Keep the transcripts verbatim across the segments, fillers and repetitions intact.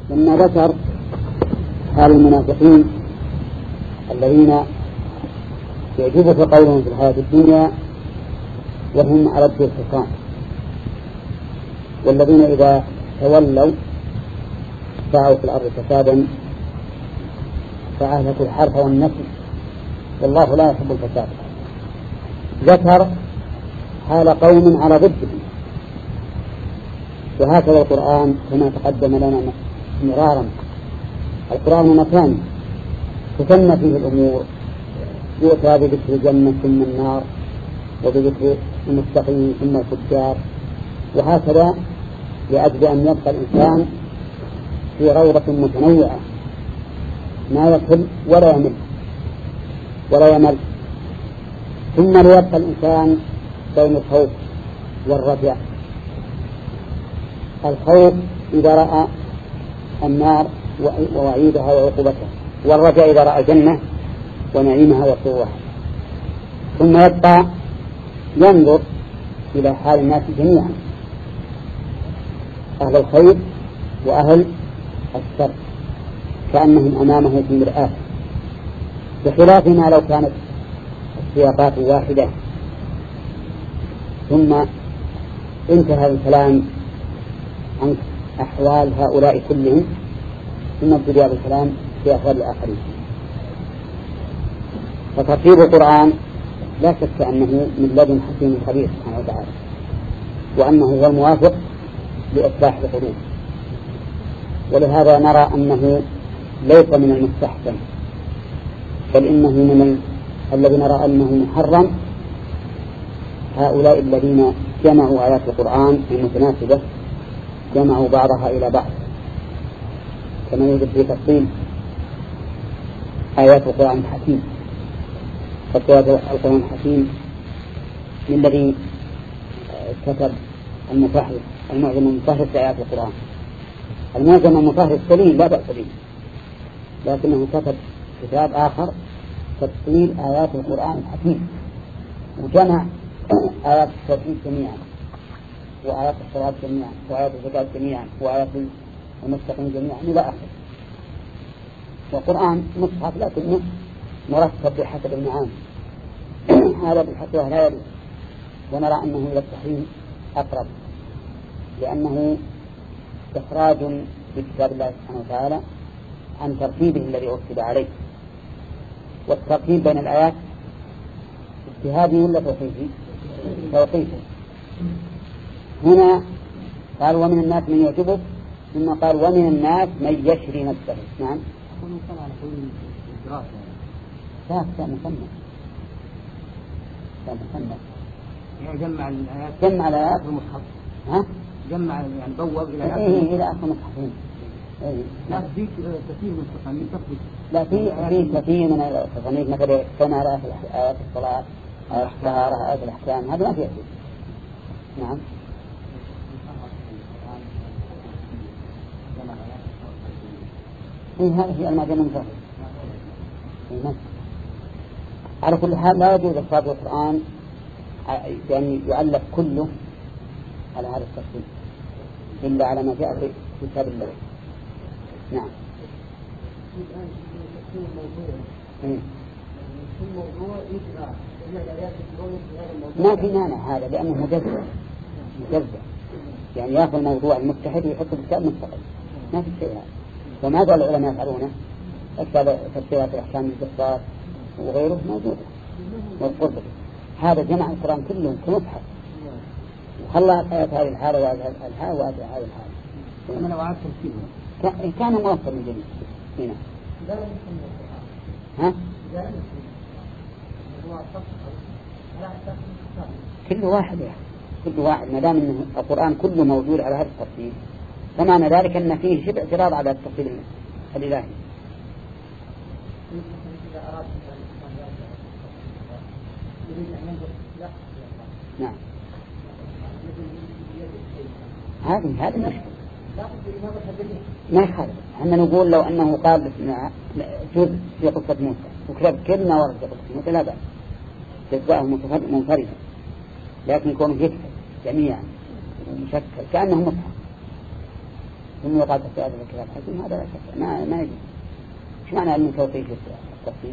لما ذكر حال المنافقين الذين يعجبك قولهم في الحياة الدنيا وهم على الد الحصان، والذين إذا تولوا سعوا في الأرض فسادا فأهلكوا الحرث والنسل والله لا يحب الفساد. ذكر حال قوم على ضدهم، وهكذا القرآن كما تقدم لنا مرارا. القرآن مكان تسمى فيه الأمور، يؤتى بذكر الجنة ثم النار، وبذكر المستقيم ثم الفجار، وهكذا لأجل أن يبقى الإنسان في روضة متنوعة ما يكل ولا يمل ولا يمل ثم ليبقى الإنسان بين الخوف والرجاء. الخوف إذا رأى النار ووعيدها وعقوبتها، والرجاء إذا رأى الجنة ونعيمها وسرورها. ثم يبقى ينظر إلى حال الناس جميعا، أهل الخير وأهل الشر، كأنهم أمامه في مرآة، بخلاف ما لو كانت السياقات واحدة. ثم انتهى الكلام عن أحوال هؤلاء كلهم، ثم ابتدأ بالكلام في أحوال الآخرين. فترتيب القرآن لا شك أنه من لدن حكيم خبير سبحانه وتعالى، وأنه هو الموافق لإصلاح القلوب. ولهذا نرى أنه ليس من المستحسن، بل إنه من الذي نرى أنه محرم هؤلاء الذين جمعوا آيات القرآن المتناسبة، جمعوا بعضها إلى بعض، كما يوجد في تفصيل آيات القرآن الحكيم. فكتاب القرآن الحكيم من الذي كتب المفهرس المعجم المفهرس لآيات القرآن. المعجم المفهرس سليم لا بأس به، لكنه كتب كتاب آخر تفصيل آيات القرآن الحكيم، وجمع آيات التوحيد جميعا، وآيات الصلاة جميعا، وآيات الزكاة جميعا، وآيات المستقيم جميعا إلى آخره. والقرآن مصحف لكنه مرتب بحسب المعاني. هذا بالحق لا يلي، ونرى أنه إلى التحريم أقرب، لأنه إخراج بكتاب الله سبحانه وتعالى عن ترتيبه الذي أرتب عليه. والترتيب بين الآيات اجتهادي ولا توقيفي؟ توقيفي. هنا قال ومن الناس من يعجبه، ثم قال ومن الناس من يشري نفسه. نعم. لا كان مصنف كان مصنف يعني جمع الآيات جمع الآيات في المصحف. ها؟ جمع يعني بوب إلى آخر. إيه إلى آخر المصحفين. إيه. لا في كثير من التصانيف تثبت. لا في في كثير من التصانيف مثل كما رأى في آيات الصلاة، آيات الطهارة، آيات الأحكام، هذا ما فيه شيء. نعم. إيه هذا هي المعجم المفهرس. إيه على كل حال لا يجوز إخراج القرآن يعني يؤلف كله على هذا التفصيل إلا على ما جاء في كتاب الله. نعم. ما في مانع هذا، لأنه مجزء مجزء يعني يأخذ الموضوع المتحد ويحطه في كتاب مستقل، ما في شيء هذا. وماذا العلماء يفعلونه؟ أكثر تفسيرات الأحكام القصص وغيره موجودة والقرطبي. هذا جمع القرآن كله كمصحف، وخلى آيات هذه الحالة وهذه الحالة وهذه هذه الحالة. أنا وعدت تفسيره كان موفر من جديد هنا. ها؟ كل واحد يعني. كل واحد ما دام إن القرآن كله موجود على هذا الترتيب، فمعنى ذلك أن فيه شبه اعتراض على الترتيب الإلهي. نعم. هذه هذه المشكلة. ما يخالف. احنا نقول لو أنه قال جزء في قصة موسى وكتب كلمة ورد في قصة موسى لا بأس، جزاءه منفردا، لكن يكون يكتب جميعا ومشكل كأنه مصحف. ثم يقال في هذا الكتاب حكيم، هذا لا شك ما ما يجوز. ايش معنى أن توقيف التفصيل؟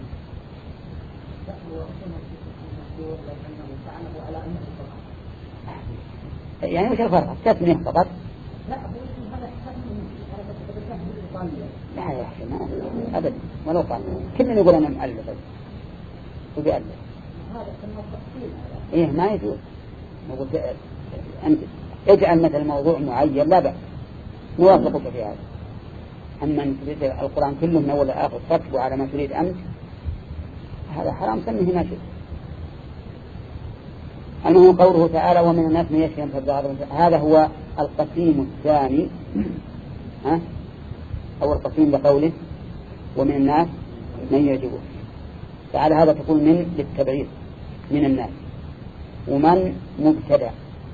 يعني وش الفرق؟ تسميه فقط؟ لا يا أخي ما أبدا ولو قال كل من يقول أنا مؤلف وبيألف إيه ما يجوز. نقول أنت اجعل مثل موضوع معين لا بأس نوافقك في هذا. أما أن تريد القرآن كله من أول آخر تكتب على ما تريد أنت هذا حرام سميه ما شئت. أنه قوله تعالى ومن الناس من يشري أن هذا هو القسيم الثاني ها أو القسيم بقوله ومن الناس من يعجبه تعالى. هذا تقول من للتبعيض من الناس، ومن مبتدأ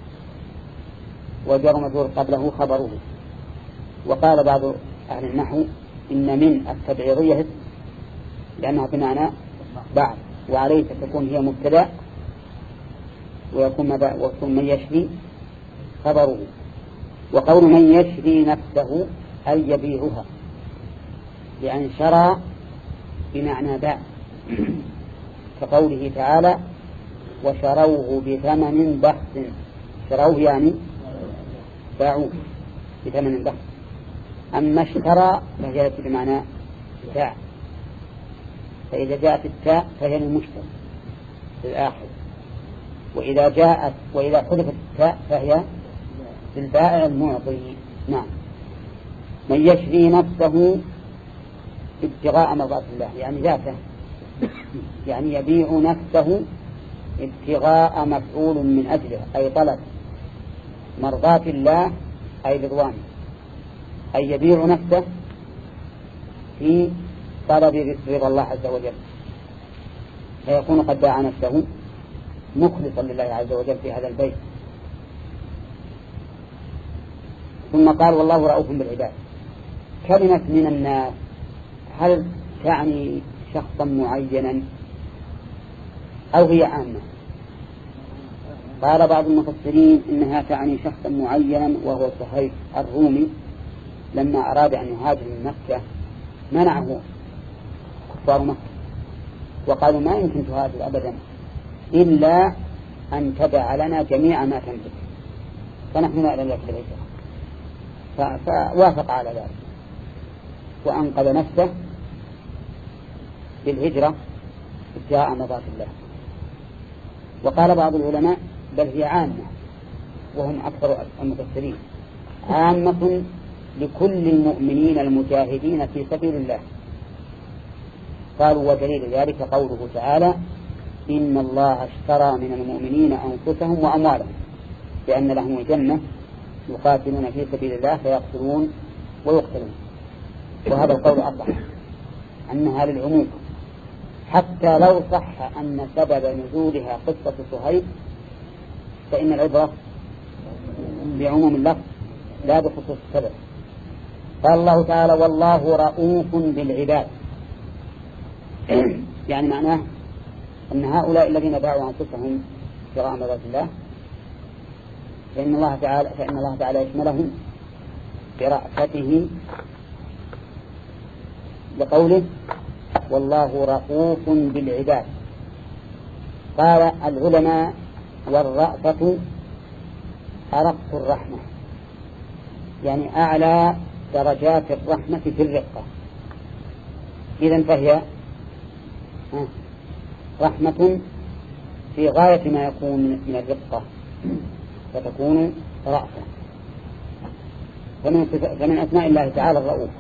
وجر مجرور قبله خبره. وقال بعض أهل النحو إن من التبعيضية لأنها بمعنى بعض، وعليه تكون هي مبتدأ ويكون ويكون من يشري خبره. وقول من يشري نفسه أي يبيعها، يعني شرى بمعنى باع، كقوله تعالى وشروه بثمن بخس. شروه يعني باعوه بثمن بخس. أما اشترى فهي بمعنى باع، فإذا جاءت التاء فهي للمشتري للآخر، وإذا جاءت وإذا حذفت التاء فهي للبائع المعطي. نعم. من يشري نفسه ابتغاء مرضات الله يعني ذاته، يعني يبيع نفسه ابتغاء مفعول من أجله أي طلب مرضات الله أي رضوانه، أي يبيع نفسه في طلب رضا الله عز وجل، فيكون قد باع نفسه مخلصا لله عز وجل في هذا البيت. ثم قال والله رؤوف بالعباد. كلمة من الناس هل تعني شخصا معينا أو هي عامة؟ قال بعض المفسرين إنها تعني شخصا معينا وهو صهيب الرومي لما أراد أن يهاجر من مكة منعه كفار مكة وقالوا ما يمكن تهاجر أبدا إلا أن تدع لنا جميع ما تملك، فنحن نأذن لك بالهجرة. فوافق على ذلك وأنقذ نفسه بالهجرة ابتغاء مرضات الله. وقال بعض العلماء بل هي عامة، وهم أكثر المفسرين، عامة لكل المؤمنين المجاهدين في سبيل الله. قالوا ودليل ذلك قوله تعالى إن الله اشترى من المؤمنين أنفسهم وأموالهم بأن لهم الجنة يقاتلون في سبيل الله فيقتلون ويقتلون. وهذا القول أصح أنها للعموم، حتى لو صح أن سبب نزولها قصة صهيب فإن العبرة بعموم اللفظ لا بخصوص السبب. قال الله تعالى والله رؤوف بالعباد، يعني معناه أن هؤلاء الذين باعوا أنفسهم ابتغاء مرضات الله فإن الله تعالى فإن الله تعالى يشملهم برأفته بقوله والله رؤوف بالعباد. قال العلماء والرأفة أرق الرحمة، يعني أعلى درجات الرحمة في الرقة. إذن فهي رحمة في غاية ما يكون من الرقة فتكون رأفة. فمن أسماء الله تعالى الرؤوف،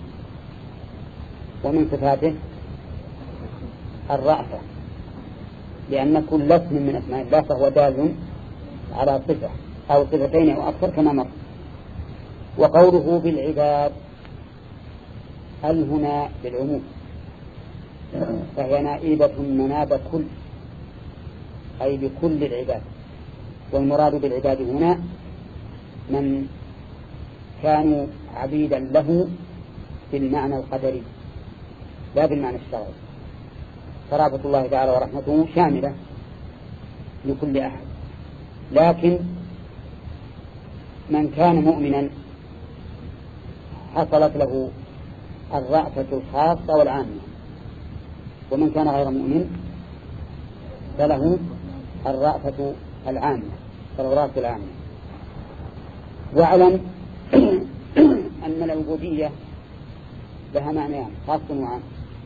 ومن صفاته الرأفة، لأن كل اسم من أسماء الله فهو دال على صفة أو صفتين أو أكثر كما مر. وقوله بالعباد هل هنا بالعموم، فهي نائبة مناب كل أي بكل العباد، والمراد بالعباد هنا من كانوا عبيدا له بالمعنى القدري لا بالمعنى الشرعي. فرابط الله تعالى ورحمته شاملة لكل أحد، لكن من كان مؤمنا حصلت له الرأفة الخاصة والعامة، ومن كان غير مؤمن فله الرأفة العامة فالرأفة العامة. واعلم أن العبودية لها معنيان، خاص وعام،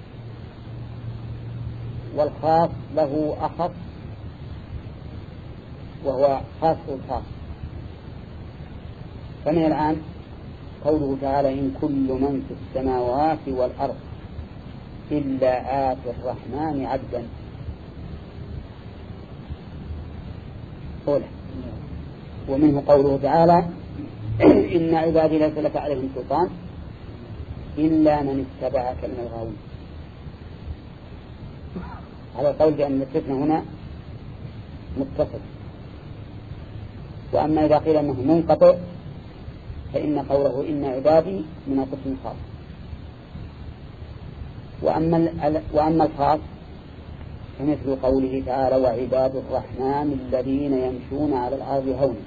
والخاص له أخص وهو خاص الخاص. فمن العام قوله تعالى إن كل من في السماوات والأرض إلا آتي الرحمن عبدا. قوله. ومنه قوله تعالى إن عبادي ليس لك عليهم سلطان إلا من اتبعك من الغاوين. على القول بأن الاستثناء هنا متصل. وأما إذا قيل أنه منقطع فإن قوله إن عبادي من القسم الخاص. وأما, وأما الخاص فمثل قوله تعالى وعباد الرحمن الذين يمشون على الأرض هونا.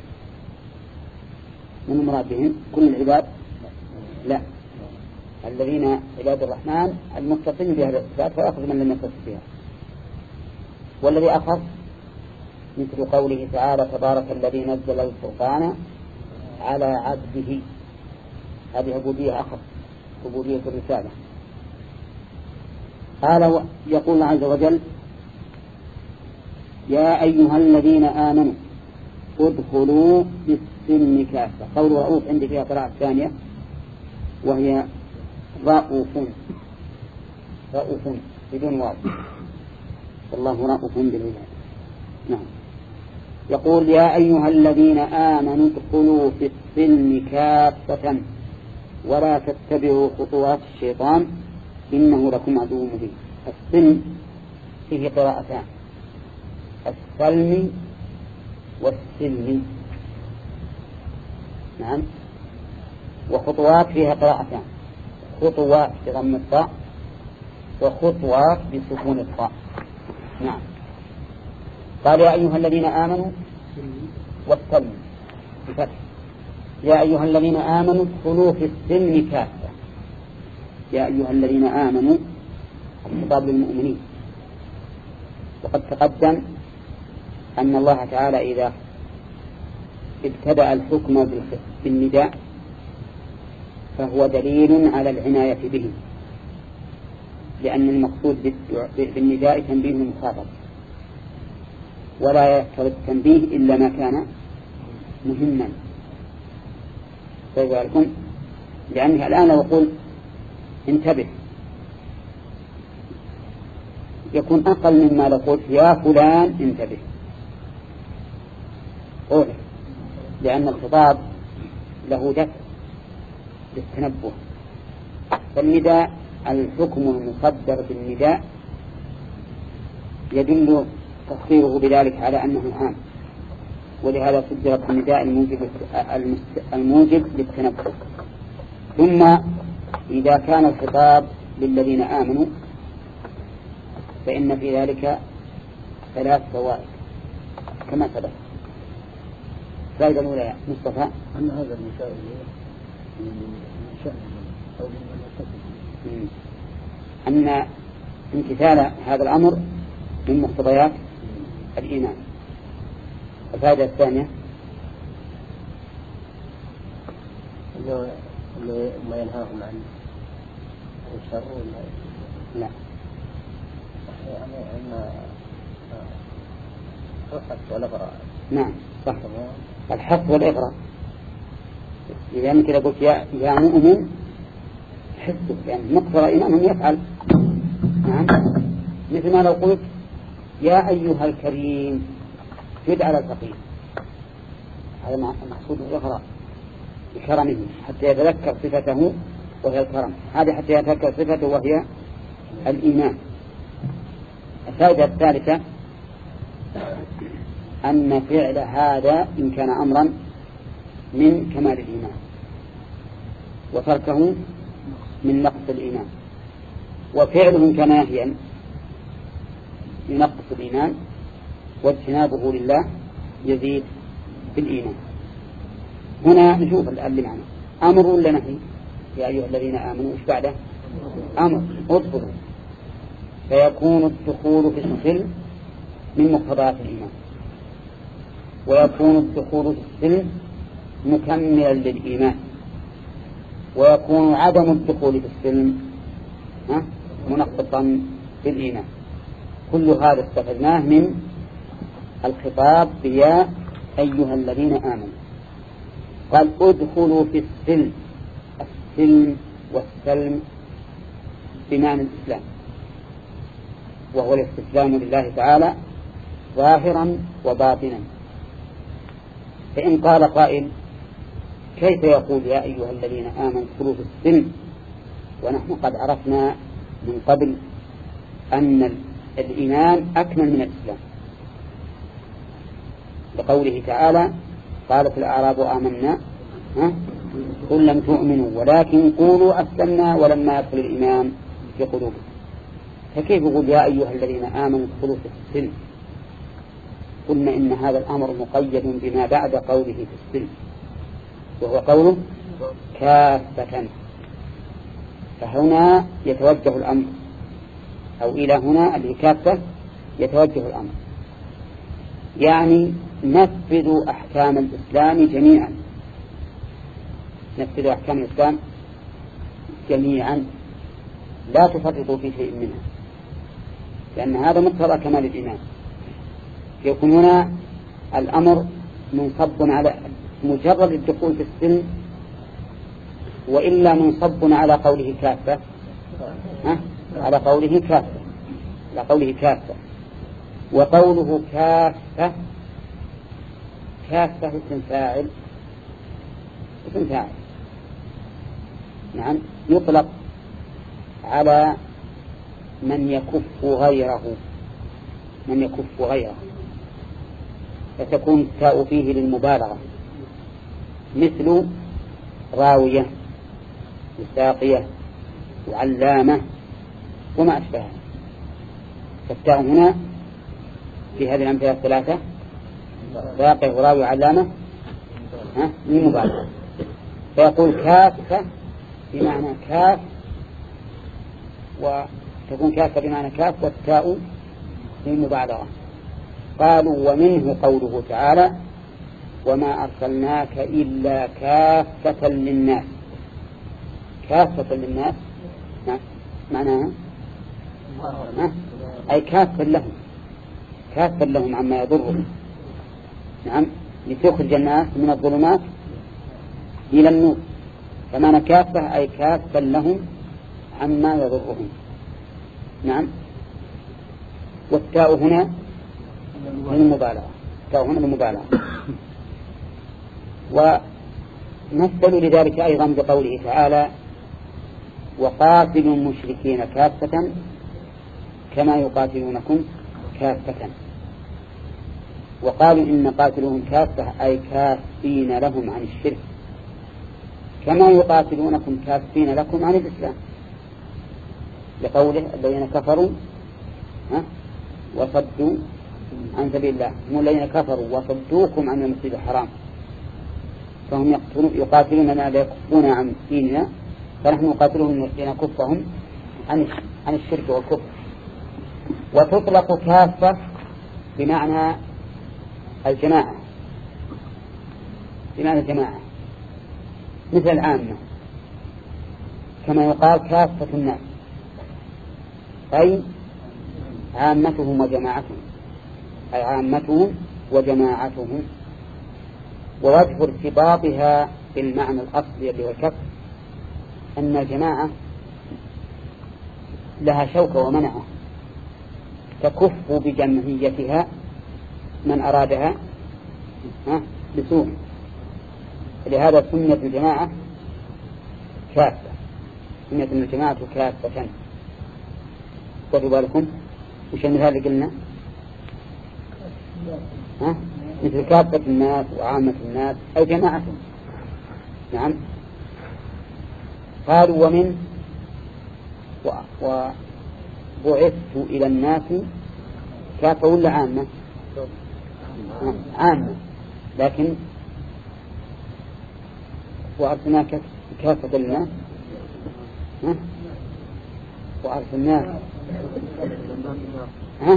من المراد بهم كل العباد؟ لا، الذين عباد الرحمن المتصل بهذه الصفات فيأخذ من لم يتصل بها. والذي أخص مثل قوله تعالى تبارك الذي نزل الفرقان على عبده. هذه عبودية أخص، عبودية الرسالة. قال يقول الله عز وجل يا أيها الذين آمنوا ادخلوا بالسلم كافة. قول رؤوف عندي فيها قراءة ثانية وهي رؤوف، رؤوف بدون واو، والله رؤوف بالعباد. نعم. يقول يا أيها الذين آمنوا ادخلوا في السلم كافة ولا تتبعوا خطوات الشيطان إنه لكم عدو مبين. السلم فيه قراءتان، السلم والسلم. نعم. وخطوات فيها قراءتان، خطوات بضم الطاء وخطوات بسكون الطاء. نعم. قال يا أيها الذين آمنوا والسلم بفتح. يا أيها الذين آمنوا ادخلوا في السلم كافة. يا أيها الذين آمنوا الخطاب للمؤمنين. وقد تقدم أن الله تعالى إذا ابتدأ الحكم بالنداء فهو دليل على العناية به، لأن المقصود بالنداء تنبيه المخاطب، ولا يقتضي التنبيه إلا ما كان مهما. فذلكم لأنه الآن لو أقول انتبه يكون أقل مما لو قلت يا فلان انتبه. قوله لأن الخطاب له دفع للتنبه. فالنداء الحكم المصدر بالنداء يدل تخصيره بذلك على أنه عام، ولهذا صدرت النداء الموجب, الموجب للتنبه. ثم إذا كان الخطاب للذين آمنوا فإن في ذلك ثلاث فوائد كما سبق. فائدة الأولى يا مصطفى أن هذا المثال من شأن أو من أن امتثال هذا الأمر من مقتضيات الإيمان. الفائدة الثانية إنه ما ينهاهم عن الشر ولا لا، يعني أن الحث والإغراء. نعم صح، الحث والإغراء. لأن كذا قلت يا يا مؤمن حسه، يعني مقتضى إيمانهم يفعل. نعم. مثل ما لو قلت يا أيها الكريم جد على الفقير، هذا مقصود الإغراء بكرمه حتى يتذكر صفته وهي الكرم، هذا حتى يتذكر صفته وهي الإيمان. الفائدة الثالثة أن فعل هذا إن كان أمرا من كمال الإيمان وتركه من نقص الإيمان، وفعله كان نهيا ينقص الإيمان، واجتنابه لله يزيد بالإيمان. هنا نشوف اللي معنا أمر ولا نهي؟ يا أيها الذين آمنوا إيش بعده؟ أمر ادخلوا، فيكون الدخول في السلم من مقتضيات الإيمان، ويكون الدخول في السلم مكملا للإيمان، ويكون عدم الدخول في السلم منقصا بالإيمان. كل هذا استفدناه من الخطاب بيا أيها الذين آمنوا. قال ادخلوا في السلم، السلم والسلم بمعنى الإسلام، وهو الاستسلام لله تعالى ظاهرا وباطنا. فإن قال قائل كيف يقول يا أيها الذين آمنوا ادخلوا في السلم ونحن قد عرفنا من قبل أن الإيمان أكمل من الإسلام، لقوله تعالى قالت الأعراب آمنا قل لم تؤمنوا ولكن قولوا أسلمنا ولما يدخل الإيمان في قلوبكم. فكيف يقول يا أيها الذين آمنوا ادخلوا في السلم؟ قلنا إن هذا الأمر مقيد بما بعد قوله في السلم، وهو قوله كافة. فهنا يتوجه الأمر، أو إلى هنا اللي كافة يتوجه الأمر، يعني نفذوا أحكام الإسلام جميعا، نفذوا أحكام الإسلام جميعا لا تفرطوا في شيء منها، لأن هذا مقتضى كمال الإيمان. يكون هنا الأمر منصب على مجرد الدخول في السلم، وإلا منصب على قوله كافة، ها؟ على قوله كافة، على قوله كافة. وقوله كافة، كافة اسم فاعل، اسم فاعل نعم، يطلق على من يكف غيره، من يكف غيره، فتكون التاء فيه للمبالغة، مثل راوية وساقية وعلامة وما أشبهها. فالتاء هنا في هذه الأمثلة الثلاثة ساقية وراوية وعلامة للمبالغة، فيقول كافة بمعنى كاف، وتكون كافة بمعنى كاف والتاء للمبالغة. قالوا ومنه قوله تعالى وما أرسلناك إلا كافة للناس. كافة للناس معناها أي كافة لهم، كافة لهم عما يضرهم، نعم، لتخرج الناس من الظلمات إلى النور. فمعنى كافة أي كافة لهم عما يضرهم، نعم. والتاء هنا للمبالغة، التاء هنا للمبالغة. ومثلوا لذلك أيضا بقوله تعالى وقاتلوا المشركين كافة كما يقاتلونكم كافة. وقالوا إن قاتلهم كافة أي كافين لهم عن الشرك كما يقاتلونكم كافين لكم عن الإسلام، لقوله الذين كفروا ها وصدوا عن سبيل الله هم الذين كفروا وصدوكم عن المسجد الحرام، فهم يقاتلوننا ليكفون عن ديننا، فنحن نقاتلهم لنكفهم عن عن الشرك والكفر. وتطلق كافة بمعنى الجماعة، بمعنى الجماعة مثل العامة، كما يقال كافة الناس أي عامتهم وجماعتهم، أي عامتهم وجماعتهم. ووجه ارتباطها بالمعنى الأصلي اللي هو الكف أن الجماعة لها شوكة ومنعة تكف بجمعيتها من أرادها بسوء، لهذا سميت الجماعة كافة، سميت الجماعة كافة. خذوا بالكم وش المثال اللي قلنا؟ ها؟ مثل كافة الناس وعامة الناس أي جماعتهم، نعم. قالوا ومن وبعثت إلى الناس كافة ولا عامة؟ عامة، لكن وأرسلناك كافة للناس ها؟ وأرسلناه ها؟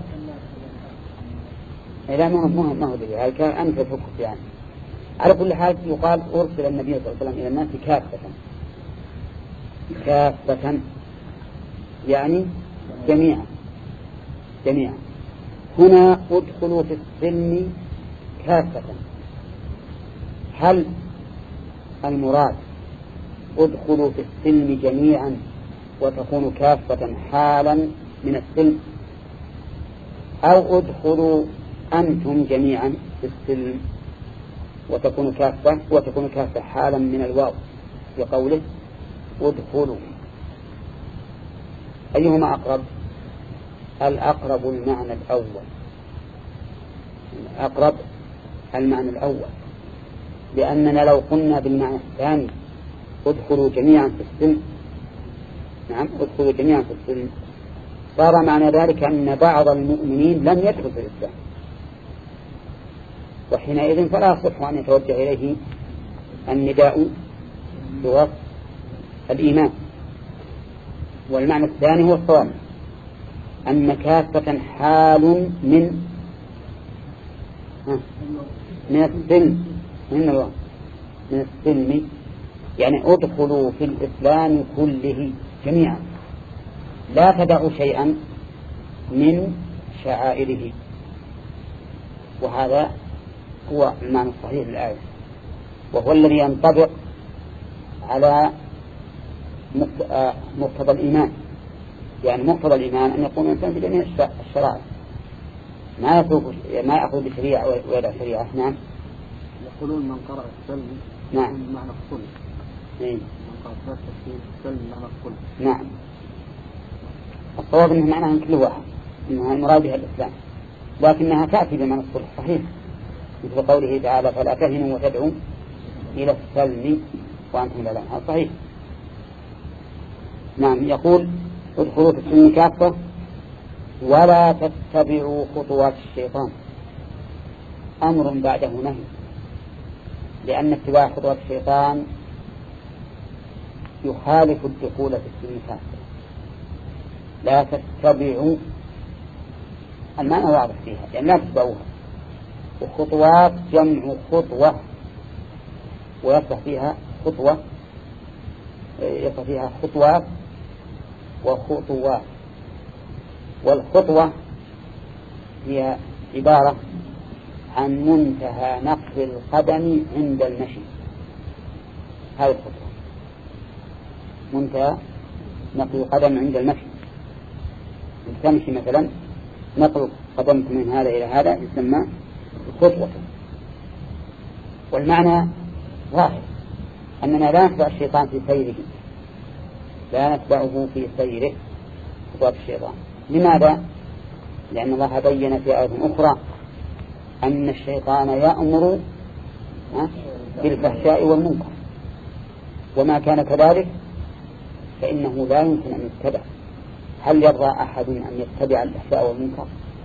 لا ما هو ما هو دليل، هذا كان أنت تفكر يعني. على كل حال يقال أرسل النبي صلى الله عليه وسلم إلى الناس كافة كافة يعني جميعا جميعا. هنا ادخلوا في السلم كافة. هل المراد ادخلوا في السلم جميعا وتكونوا كافة حالا من السلم، أو ادخلوا أنتم جميعا في السلم وتكونوا كافة وتكونوا كافة حالا من الواو في قوله ادخلوا؟ أيهما أقرب؟ الأقرب المعنى الأول، الأقرب المعنى الأول، لأننا لو قلنا بالمعنى الثاني ادخلوا جميعا في السلم، نعم ادخلوا جميعا في السلم، صار معنى ذلك أن بعض المؤمنين لم يدخل في الإسلام، وحينئذ فلا يصح أن يتوجه إليه النداء بوصف الإيمان. والمعنى الثاني هو الصواب، أن كافة حال من من السلم من الوقت من السلم، يعني ادخلوا في الإسلام كله جميعا لا تدعوا شيئا من شعائره. وهذا هو المعنى الصحيح للآية، وهو الذي ينطبق على مقتضى الإيمان. يعني مقتضى الإيمان أن يكون الإنسان في جميع الشرائع، ما يأخذ ما يأخذ بشريعة ويدع شريعة. نعم يقولون من قرأ السلم نعم معنى الكل. إيه؟ من قرأ السلم معنى الكل. نعم الصواب أنه معناها كل واحد، أنها المراد بها الإسلام، لكنها تأتي بمعنى الصلح صحيح، مثل قوله تعالى فلا تهنوا وتدعوا إلى السلم وأنتم لا. هذا صحيح. نعم يقول ادخلوا في السلم كافة ولا تتبعوا خطوات الشيطان، أمر بعده نهي، لأن اتباع خطوات الشيطان يخالف الدخول في السلم كافة. لا تتبعوا المعنى واضح فيها، يعني لا تتبعوها. وخطوات جمع خطوة، ويصح فيها خطوة يصح فيها خطوات وخطوات. والخطوة هي عبارة عن منتهى نقل القدم عند المشي، هذه الخطوة منتهى نقل القدم عند المشي. تمشي مثلا نقل قدمك من هذا إلى هذا يسمى خطوة. والمعنى واحد، أننا لا نتبع الشيطان في سيره، لا نتبعه في سيره خطوات الشيطان. لماذا؟ لأن الله بين في آية أخرى أن الشيطان يأمر بالفحشاء والمنكر، وما كان كذلك فإنه لا يمكن أن يتبع. هل يرضى أحد أن يتبع الفحشاء والمنكر؟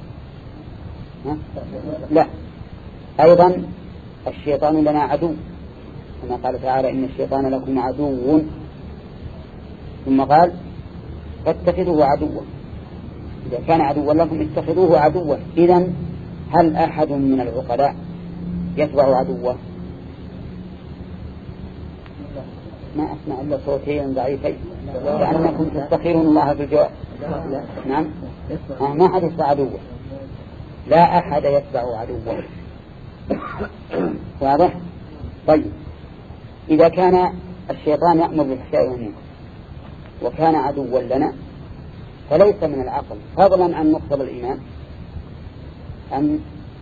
لا. أيضا الشيطان لنا عدو، كما قال تعالى إن الشيطان لكم عدو، ثم قال فاتخذوه عدوا. إذا كان عدوا لكم اتخذوه عدوا. إذن هل أحد من العقلاء يتبع عدوه؟ ما أسمع إلا صوتين ضعيفين لأنكم تستخيرون الله بالجواب. نعم ما أحد يتبع عدوه، لا أحد يتبع عدوه. واضح؟ طيب إذا كان الشيطان يأمر بالفحشاء والمنكر وكان عدوا لنا، فليس من العقل فضلا عن مقتضى الإيمان أن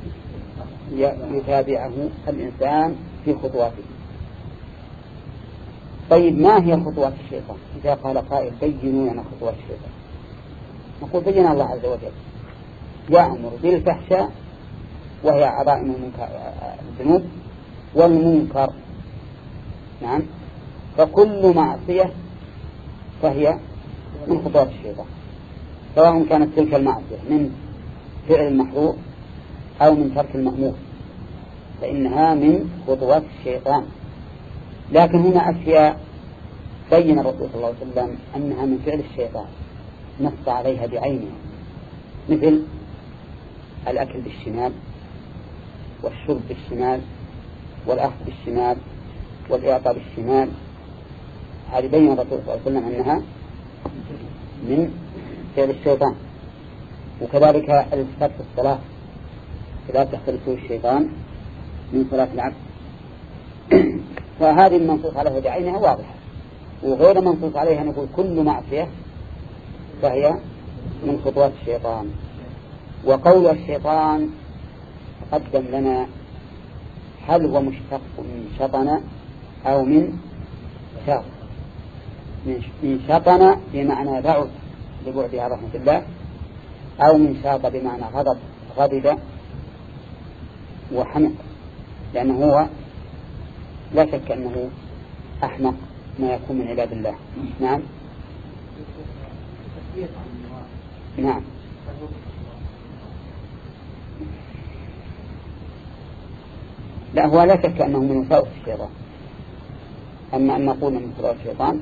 يتابعه الإنسان في خطواته. طيب ما هي خطوات الشيطان؟ إذا قال قائل بينوا لنا خطوات الشيطان، نقول بين الله عز وجل يأمر بالفحشاء وهي عظائم الذنوب والمنكر. نعم فكل معصية فهي من خطوات الشيطان، سواء كانت تلك المعصية من فعل المحظور أو من ترك المأمور، فإنها من خطوات الشيطان. لكن هنا أشياء بين الرسول صلى الله عليه وسلم أنها من فعل الشيطان، نص عليها بعينها، مثل الأكل بالشمال والشرب بالشمال والأخذ بالشمال والإعطاء بالشمال. هذه بين الرسول صلى الله عليه وسلم أنها من فعل الشيطان. وكذلك الالتفات في الصلاة لا تختلفه الشيطان من صلاة العبد. فهذه المنصوص عليها بعينها واضحة، وغير منصوص عليها نقول كل معصية فهي من خطوات الشيطان. وقول الشيطان تقدم لنا هل هو مشتق من شطن أو من شاط؟ من شطن بمعنى بعد لبعدها رحمة الله، أو من شاط بمعنى غضب غضب وحمق، لأنه هو لا شك أنه أحمق ما يكون من عباد الله. نعم نعم لا، هو لا شك أنه من وساوس الشيطان. أما أن نقول من وساوس الشيطان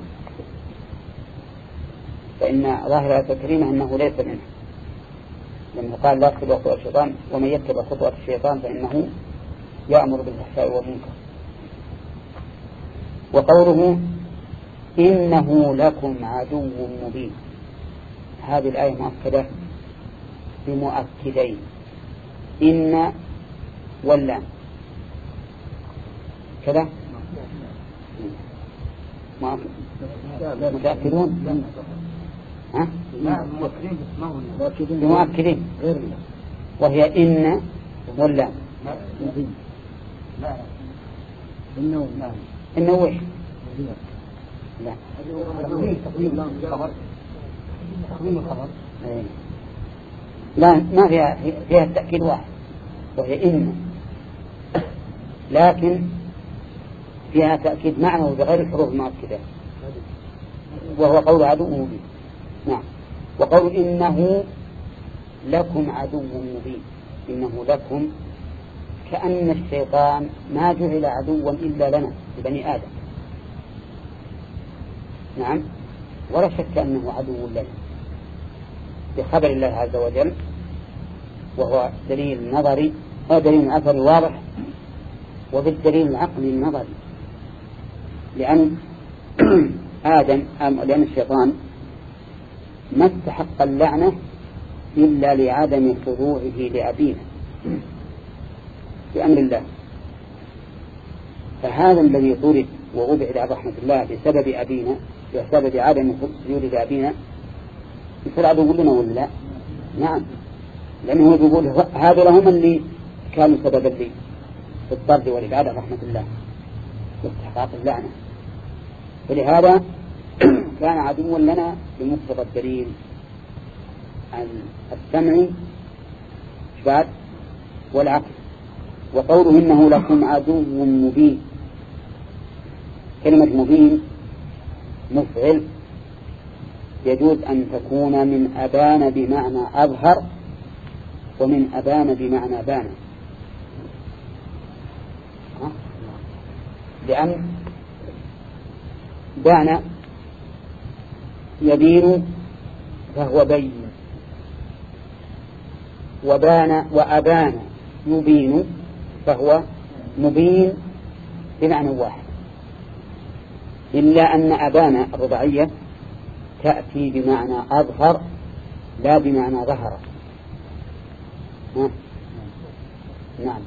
فإن ظاهر آية الكريمة أنه ليس منه، لأنه قال لا تتبع خطوات الشيطان ومن يتبع خطوات الشيطان فإنه يأمر بالفحشاء والمنكر. وقوله إنه لكم عدو مبين، هذه الآية مؤكدة بمؤكدين، إن واللام كذا متأكدون ها؟ بمؤكدين، وهي إن واللام. إنه إنه وش؟ لا لا ما فيها فيها التأكيد واحد وهي إن، لكن فيها تأكيد معنوي بغير الحروف المؤكدة، وهو قول عدو مبين. نعم. وقول إنه لكم عدو مبين، إنه لكم كأن الشيطان ما جعل عدوا إلا لنا لبني آدم. نعم، ولا شك أنه عدو لنا بخبر الله عز وجل، وهو دليل نظري أو دليل أثري واضح، وبالدليل العقلي النظري، لأن آدم لأن الشيطان ما استحق اللعنة إلا لعدم خضوعه لأبينا بأمر الله، فهذا الذي طرد وأبعد عن رحمة الله بسبب أبينا بسبب عدم سجود لأبينا يصير عدو لنا ولا لا؟ نعم، لأنه يقول هذا هم اللي كانوا سببا لي في الطرد والإبعاد عن رحمة الله واستحقاق اللعنة، فلهذا كان عدوا لنا بمقتضى الدليل السمعي بعد والعقل. وقوله إنه لكم عدو مبين، كلمة مبين مفعل يجوز أن تكون من أبان بمعنى أظهر ومن أبان بمعنى بان، لأن بان يبين فهو بين، وبان وأبان يبين فهو مبين بمعنى واحد، إلا أن أبان الرباعية تأتي بمعنى أظهر لا بمعنى ظهر. نعم.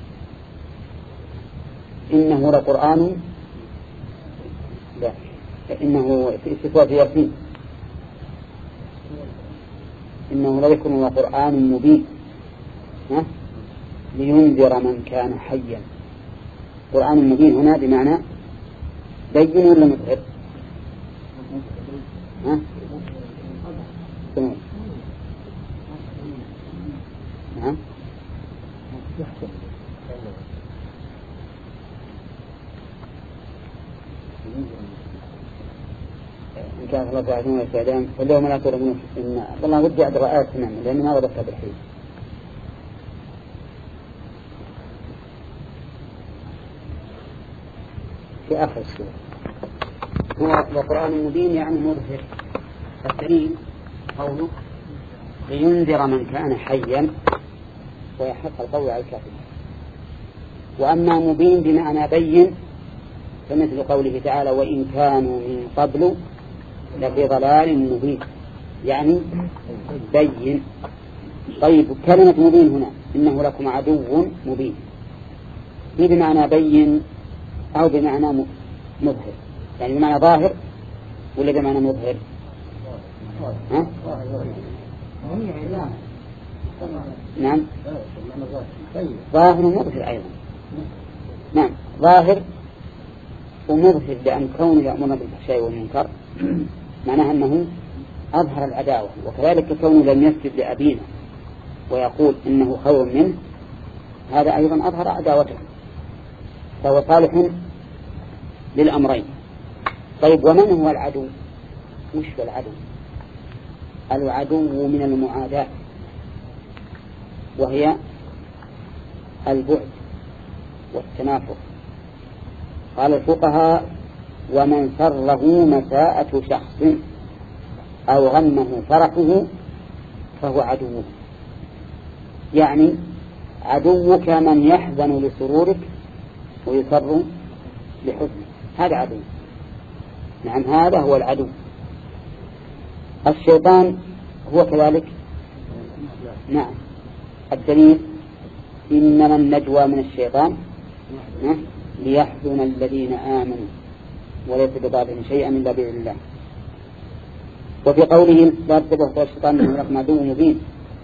إنه لقرآن، لا إنه في صفات ياسين، إنه لذكر وقرآن مبين لينذر من كان حيا. قرآن مبين هنا بمعنى بين ولا مظهر؟ ها؟ نعم. إن كان الله تعالى وسلام فاليوم لا ترمون إن والله ودي أدرى آية تماما لأني ما ضبطها بالحين. في آخر السورة هو وقرآن مبين يعني مظهر. الدليل قوله لينذر من كان حيا ويحق القول على الكافرين. وأما مبين بمعنى بين فمثل قوله تعالى وإن كانوا من قبل لفي ضلال مبين يعني بين. طيب كلمة مبين هنا إنه لكم عدو مبين هي بمعنى بين أو بمعنى مظهر؟ يعني بمعنى ظاهر ولا بمعنى مظهر؟ ها؟ نعم ظاهر ومظهر أيضا. نعم ظاهر ومظهر لأن كونه يأمر بالفحشاء والمنكر معناها أنه أظهر العداوة، وكذلك كونه لم يسجد لأبينا ويقول إنه خير منه هذا أيضا أظهر عداوته، فهو صالح للأمرين. طيب ومن هو العدو؟ مش هو العدو؟ العدو من المعاداة وهي البعد والتنافر. قال الفقهاء ومن سره مساءة شخص أو غمه فرحه فهو عدوه، يعني عدوك من يحزن لسرورك ويسر لحزنك، هذا عدو. نعم هذا هو العدو. الشيطان هو كذلك. نعم الدليل إنما النجوى من الشيطان ليحزن الذين آمنوا وليس بضارهم شيئا إلا بإذن الله. وفي قوله لا تتبعوا الشيطان إنه لكم عدو مبين،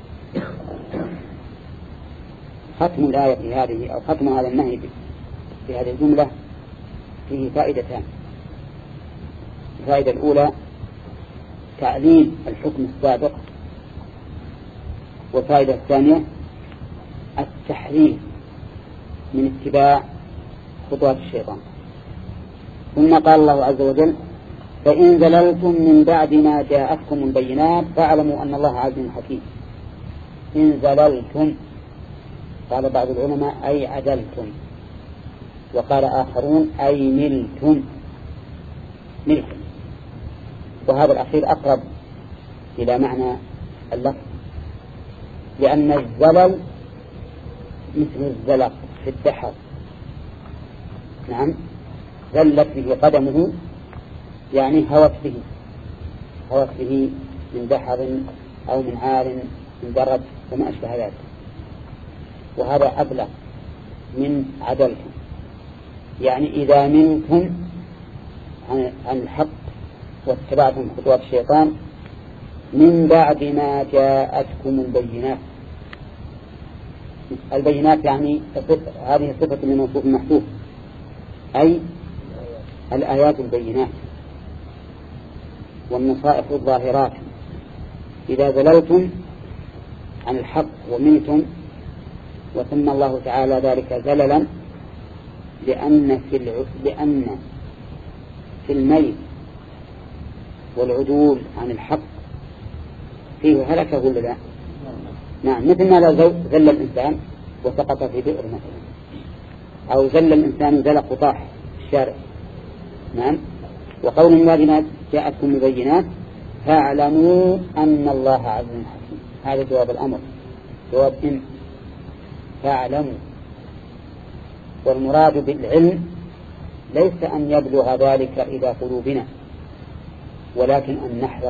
ختم الآية هذه أو ختم هذا النهي في هذه الجملة فيه فائدتان. الفائدة الأولى تعليل الحكم السابق، والفائدة الثانية التحريم من اتباع خطوات الشيطان. ثم قال الله عز وجل فإن زللتم من بعد ما جاءتكم البينات فاعلموا أن الله عزيز حكيم. إن زللتم قال بعض العلماء أي عدلتم، وقال آخرون أي ملتم ملتم، وهذا الأخير أقرب إلى معنى اللفظ، لأن الزلل مثل الزلق في الدحر. نعم زلت به قدمه يعني هوت به هوت به من دحر أو من عار من درج وما أشبه ذلك، وهذا أبلغ من عدلتم، يعني إذا منتم عن الحق واتبعتم خطوات الشيطان من بعد ما جاءتكم البينات. البينات يعني هذه صفة من موصوف محذوف، أي الآيات البينات والنصائح الظاهرات. إذا زللتم عن الحق ومنتم، وسمى الله تعالى ذلك زللا لأن في الع... لأن في الميل والعدول عن الحق فيه هلكة ولا لا؟ نعم مثل ما لو زل الإنسان وسقط في بئر مثلا، أو زل الإنسان زلق وطاح في الشارع. نعم وقول الذين جاءتكم البينات فاعلموا أن الله عزيز حكيم، هذا جواب الأمر، جواب إن فاعلموا. والمراد بالعلم ليس أن يبلغ ذلك إلى قلوبنا، ولكن أن نحذر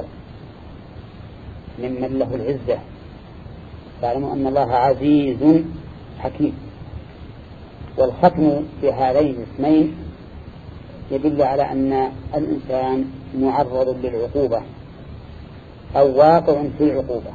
ممن له العزة. فاعلموا أن الله عزيز حكيم. والختم في هذين الاسمين يدل على أن الإنسان معرض للعقوبة أو واقع في العقوبة،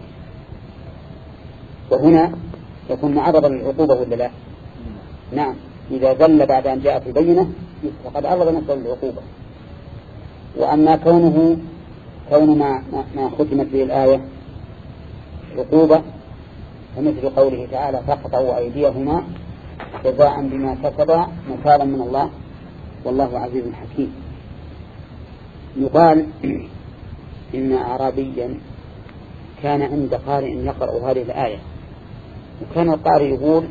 وهنا يكون معرضا للعقوبة ولا لا؟ نعم إذا ذل بعد أن جاءت البينة فقد عرض نفسه للعقوبة. وأما كونه كون ما, ما ختمت به الآية عقوبة فمثل قوله تعالى فاقطعوا أيديهما جزاء بما كسبا نكالا من الله والله عزيز حكيم. يقال إن أعرابيا كان عند قارئ يقرأ هذه الآية، وكان القارئ يقول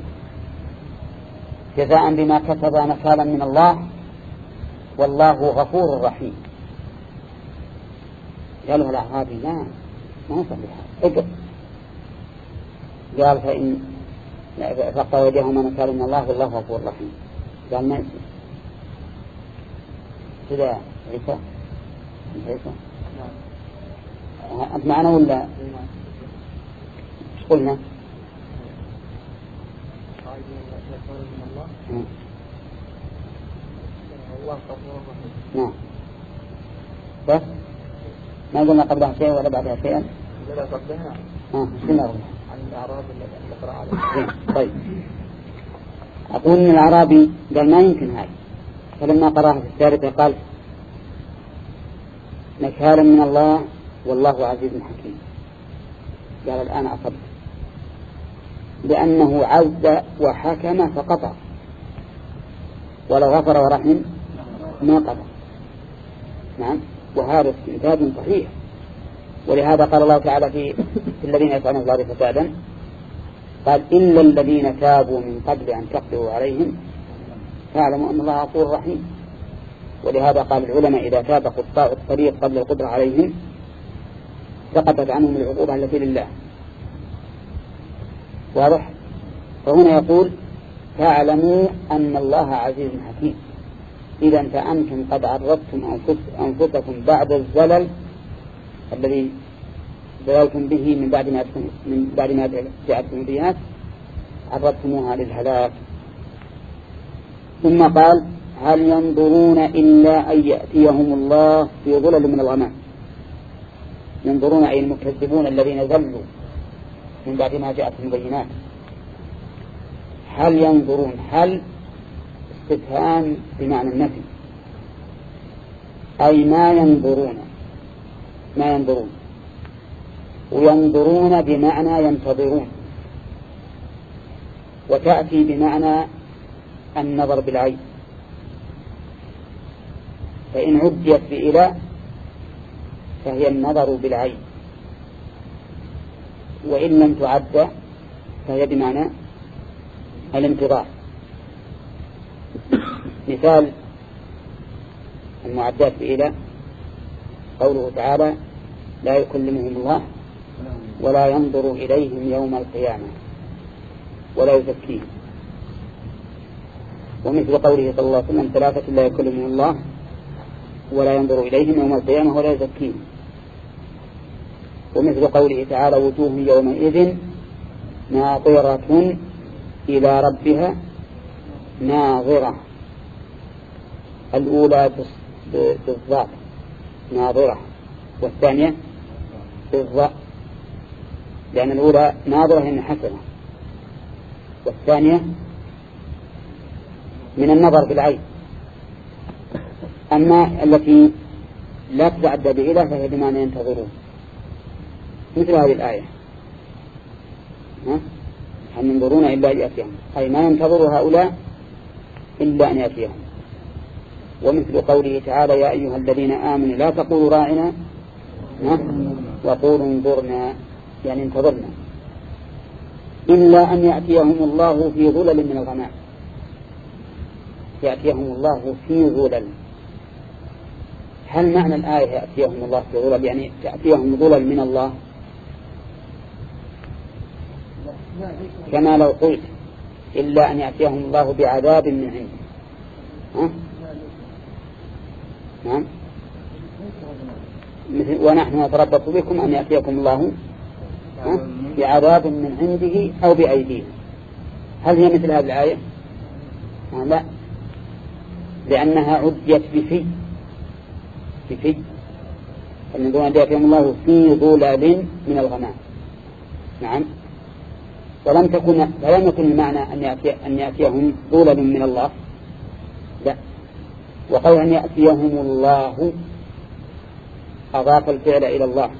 جزاء بما كسبا نكالا من الله والله غفور رحيم. قالوا الأعرابي لا ما صحيح اقف. قال فإن فقط وجههما نكال من الله والله غفور رحيم. قال ما يصير كذا. عيسى عيسى أنت معنا ولا ايش قلنا؟ نعم بس ما قلنا قبلها شيء ولا بعدها شيئا؟ لا قبلها اه شنو عن الأعراب اللي نقرأ عليه. طيب أقول إن الأعرابي قال ما يمكن هذا، فلما قرأها في الثالثة قال نكالا من الله والله عزيز حكيم. قال الآن أصبت، لأنه عز وحكم فقطع، ولو غفر ورحم ما قطع. نعم، وهذا استنتاج صحيح. ولهذا قال الله تعالى في, في الذين يفعلون الظاهر فسادا قال إلا الذين تابوا من قبل أن تقدروا عليهم فاعلموا أن الله غفور رحيم. ولهذا قال العلماء إذا تاب خطاء الطريق قبل القدرة عليهم سقطت عنهم العقوبة التي لله. واضح؟ فهنا يقول فاعلموا أن الله عزيز حكيم. إذا فأنتم قد عرضتم أنفسكم بعد الزلل الذي زللتم به من بعد ما من بعد ما جاءتكم البينات، عرضتموها للهلاك. ثم قال هل ينظرون إلا أن يأتيهم الله في ظلل من الغمام. ينظرون أي المكذبون الذين ذلوا من بعد ما جاءتهم البينات. هل ينظرون، هل استفهام بمعنى النفي، أي ما ينظرون ما ينظرون وينظرون بمعنى ينتظرون، وتأتي بمعنى النظر بالعين. فإن عديت بإلى فهي النظر بالعين، وإن لم تعد فهي بمعنى الانتظار. مثال المعدات بإلى قوله تعالى لا يكلمهم الله ولا ينظر إليهم يوم القيامة ولا يزكيهم. ومثل قوله صلى الله عليه وسلم ثلاثة لا يكلمهم الله ولا ينظر إليهم يوم القيامة ولا يزكيهم. ومثل قوله تعالى وجوه يومئذ ناظرة إلى ربها ناظرة. الأولى بالضاد ناظرة، والثانية بالضاء، لأن الأولى ناظرة إن حسنة، والثانية من النظر بالعين. أما التي لا تتعدى بإله فهي بمعنى ينتظرون، مثل هذه الآية هل ينظرون إلا أن يأتيهم، أي ما ينتظر هؤلاء إلا أن يأتيهم. ومثل قوله تعالى يا أيها الذين آمنوا لا تقولوا راعنا وقولوا انظرنا، يعني انتظرنا، إلا أن يأتيهم الله في ظلل من الغمام. يأتيهم الله في ظلل. هل معنى الآية يأتيهم الله في ظلل يعني تأتيهم ظلل من الله، كما لو قلت إلا أن يأتيهم الله بعذاب من عنده؟ ها؟ نعم، ونحن نتربص بكم أن يأتيكم الله بعذاب من عنده أو بأيديه. هل هي مثل هذه الآية؟ لا، لأنها عديت بفي بفي أن دون أن يأتيهم الله في ظلال من الغمام. نعم، ولم تكن فلم يكن المعنى أن يأتي أن يأتيهم ظلل من الله، لا. وقول أن يأتيهم الله أضاف الفعل إلى الله،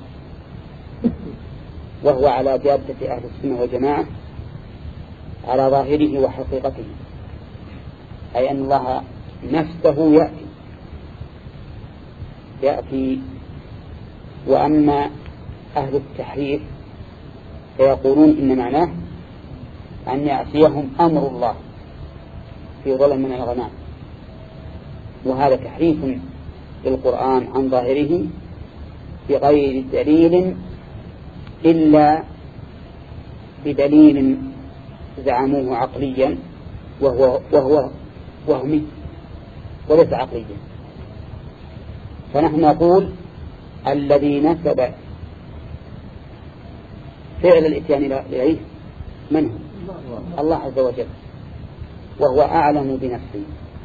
وهو على جادة أهل السنة والجماعة على ظاهره وحقيقته، أي أن الله نفسه يأتي يأتي وأما أهل التحريف فيقولون إن معناه أن يأتيهم أمر الله في ظلم من الغمام، وهذا تحريف للقرآن عن ظاهره بغير دليل إلا بدليل زعموه عقليا وهو, وهو وهمي وليس عقليا. فنحن نقول الذي نسب فعل الإتيان إليه من هو؟ الله عز وجل، وهو أعلم بنفسه،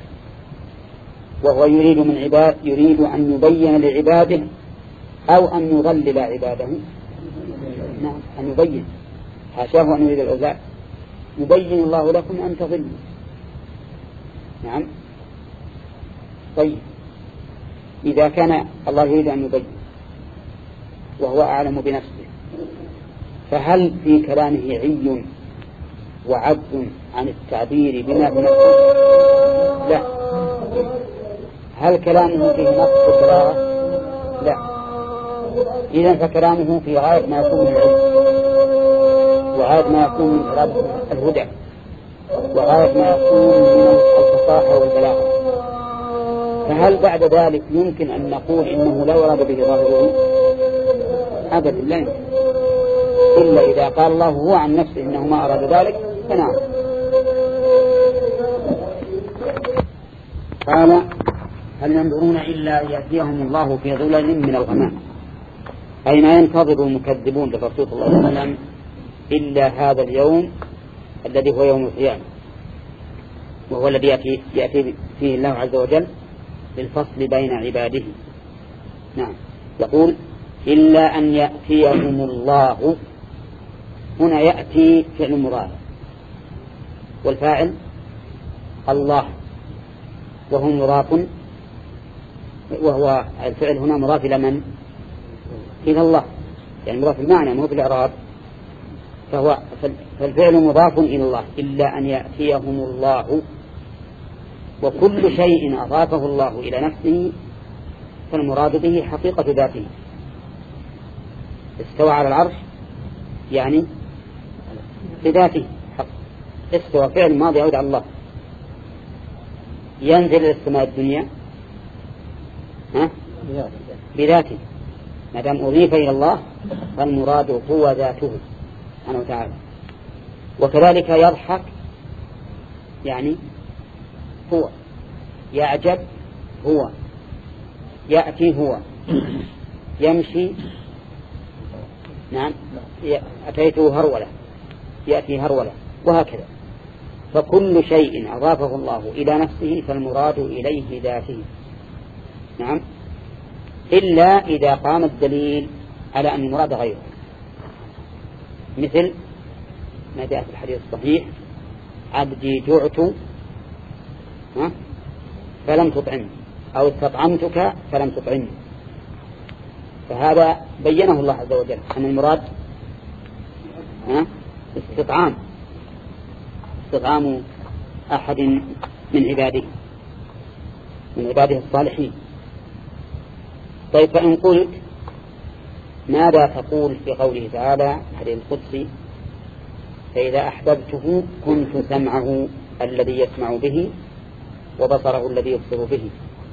وهو يريد من عباد يريد أن يبين لعباده أو أن يضلل عباده. نعم، أن يبين، حاشاه أن يريد العزاء، يبين الله لكم أن تضلوا. نعم. طيب، إذا كان الله يريد أن يبين وهو أعلم بنفسه، فهل في كلامه عي وعبد عن التعبير بما في نفسه؟ لا. هل كلامه فيه نقص البلاغة؟ لا. إذن فكلامه في غاية ما يكون من العلم، وغاية ما يكون من إرادة الهدى، وغاية ما يكون من الفصاحة والبلاغة. فهل بعد ذلك يمكن أن نقول إنه لا يراد به ظاهره؟ أبدا لا يمكن، إلا إذا قال الله هو عن نفسه إنه ما أراد ذلك فنعم. قال هل ينظرون إلا يأتيهم الله في ظلل من الغمام، أي ما ينتظر المكذبون للرسول صلى الله عليه وسلم إلا هذا اليوم الذي هو يوم القيامة، وهو الذي يأتي, يأتي فيه الله عز وجل للفصل بين عباده. نعم. يقول إلا أن يأتيهم الله، هنا يأتي فعل مضارع والفاعل الله، وهو مضاف، وهو الفعل هنا مضاف إلى من؟ إلى الله، يعني مضاف المعنى مو بالإعراب، فهو فالفعل مضاف إلى الله. إلا أن يأتيهم الله، وكل شيء أضافه الله إلى نفسه فالمراد به حقيقة ذاته. استوى على العرش يعني بذاته حق، استوى فعل ماضي يعود على الله. ينزل إلى السماء الدنيا ها؟ بذاته، ما دام أضيف إلى الله فالمراد هو ذاته سبحانه وتعالى. وكذلك يضحك يعني هو، يعجب هو، يأتي هو، يمشي نعم أتيته هرولة، يأتي هرولة، وهكذا. فكل شيء أضافه الله إلى نفسه فالمراد إليه ذاته. نعم. إلا إذا قام الدليل على أن المراد غيره، مثل ما جاء في الحديث الصحيح عبدي جعت فلم تطعمني، أو استطعمتك فلم تطعمني، فهذا بينه الله عز وجل أن المراد استطعام استطعام أحد من عباده من عباده الصالحين. طيب، فإن قلت ماذا تقول في قوله تعالى حديث القدسي فإذا أحببته كنت سمعه الذي يسمع به وبصره الذي يبصر به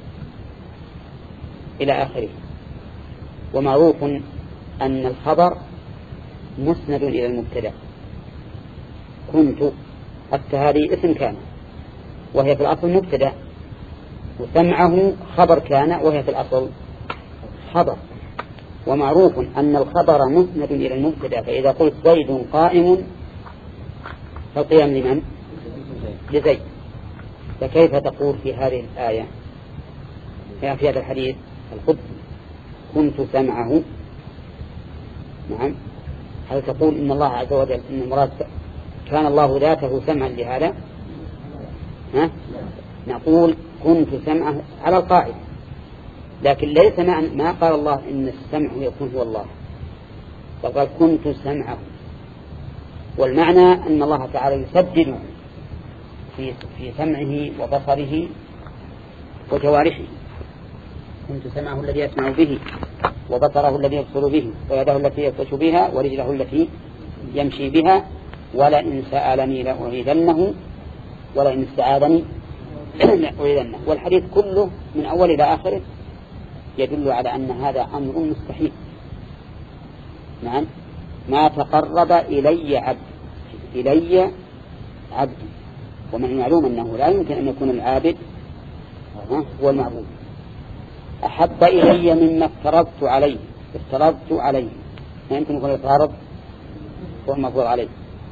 إلى آخره. ومعروف أن الخبر مسند إلى المبتدأ، كنت حتى هذه اسم كان وهي في الأصل مبتدأ، وسمعه خبر كان وهي في الأصل خبر. ومعروف أن الخبر مسند إلى المبتدأ، فإذا قلت زيد قائم فالقيام لمن؟ لزيد. فكيف تقول في هذه الآية في هذا الحديث القدسي كنت سمعه؟ نعم. هل تقول إن الله عز وجل إن المراد كان الله ذاته سمعا لهذا؟ ها؟ نقول كنت سمعه على القاعدة، لكن ليس ما قال الله إن السمع يكون هو الله، فقال كنت سمعه، والمعنى أن الله تعالى يسدد في في سمعه وبصره وجوارحه. كنت سمعه الذي يسمع به، وبصره الذي يبصر به، ويده التي يبطش بها، ورجله التي يمشي بها، ولئن سألني لأعيذنه ولئن استعاذني لأعيذنه. والحديث كله من أول إلى آخره يدل على أن هذا أمر مستحيل. نعم، ما تقرب إلي عبد إلي عبد، ومن المعلوم أنه لا يمكن أن يكون العابد هو المعبود. أحب إلي مما افترضت عليه، افترضت عليه ما يمكن يكون الفارض هو المفروض عليه.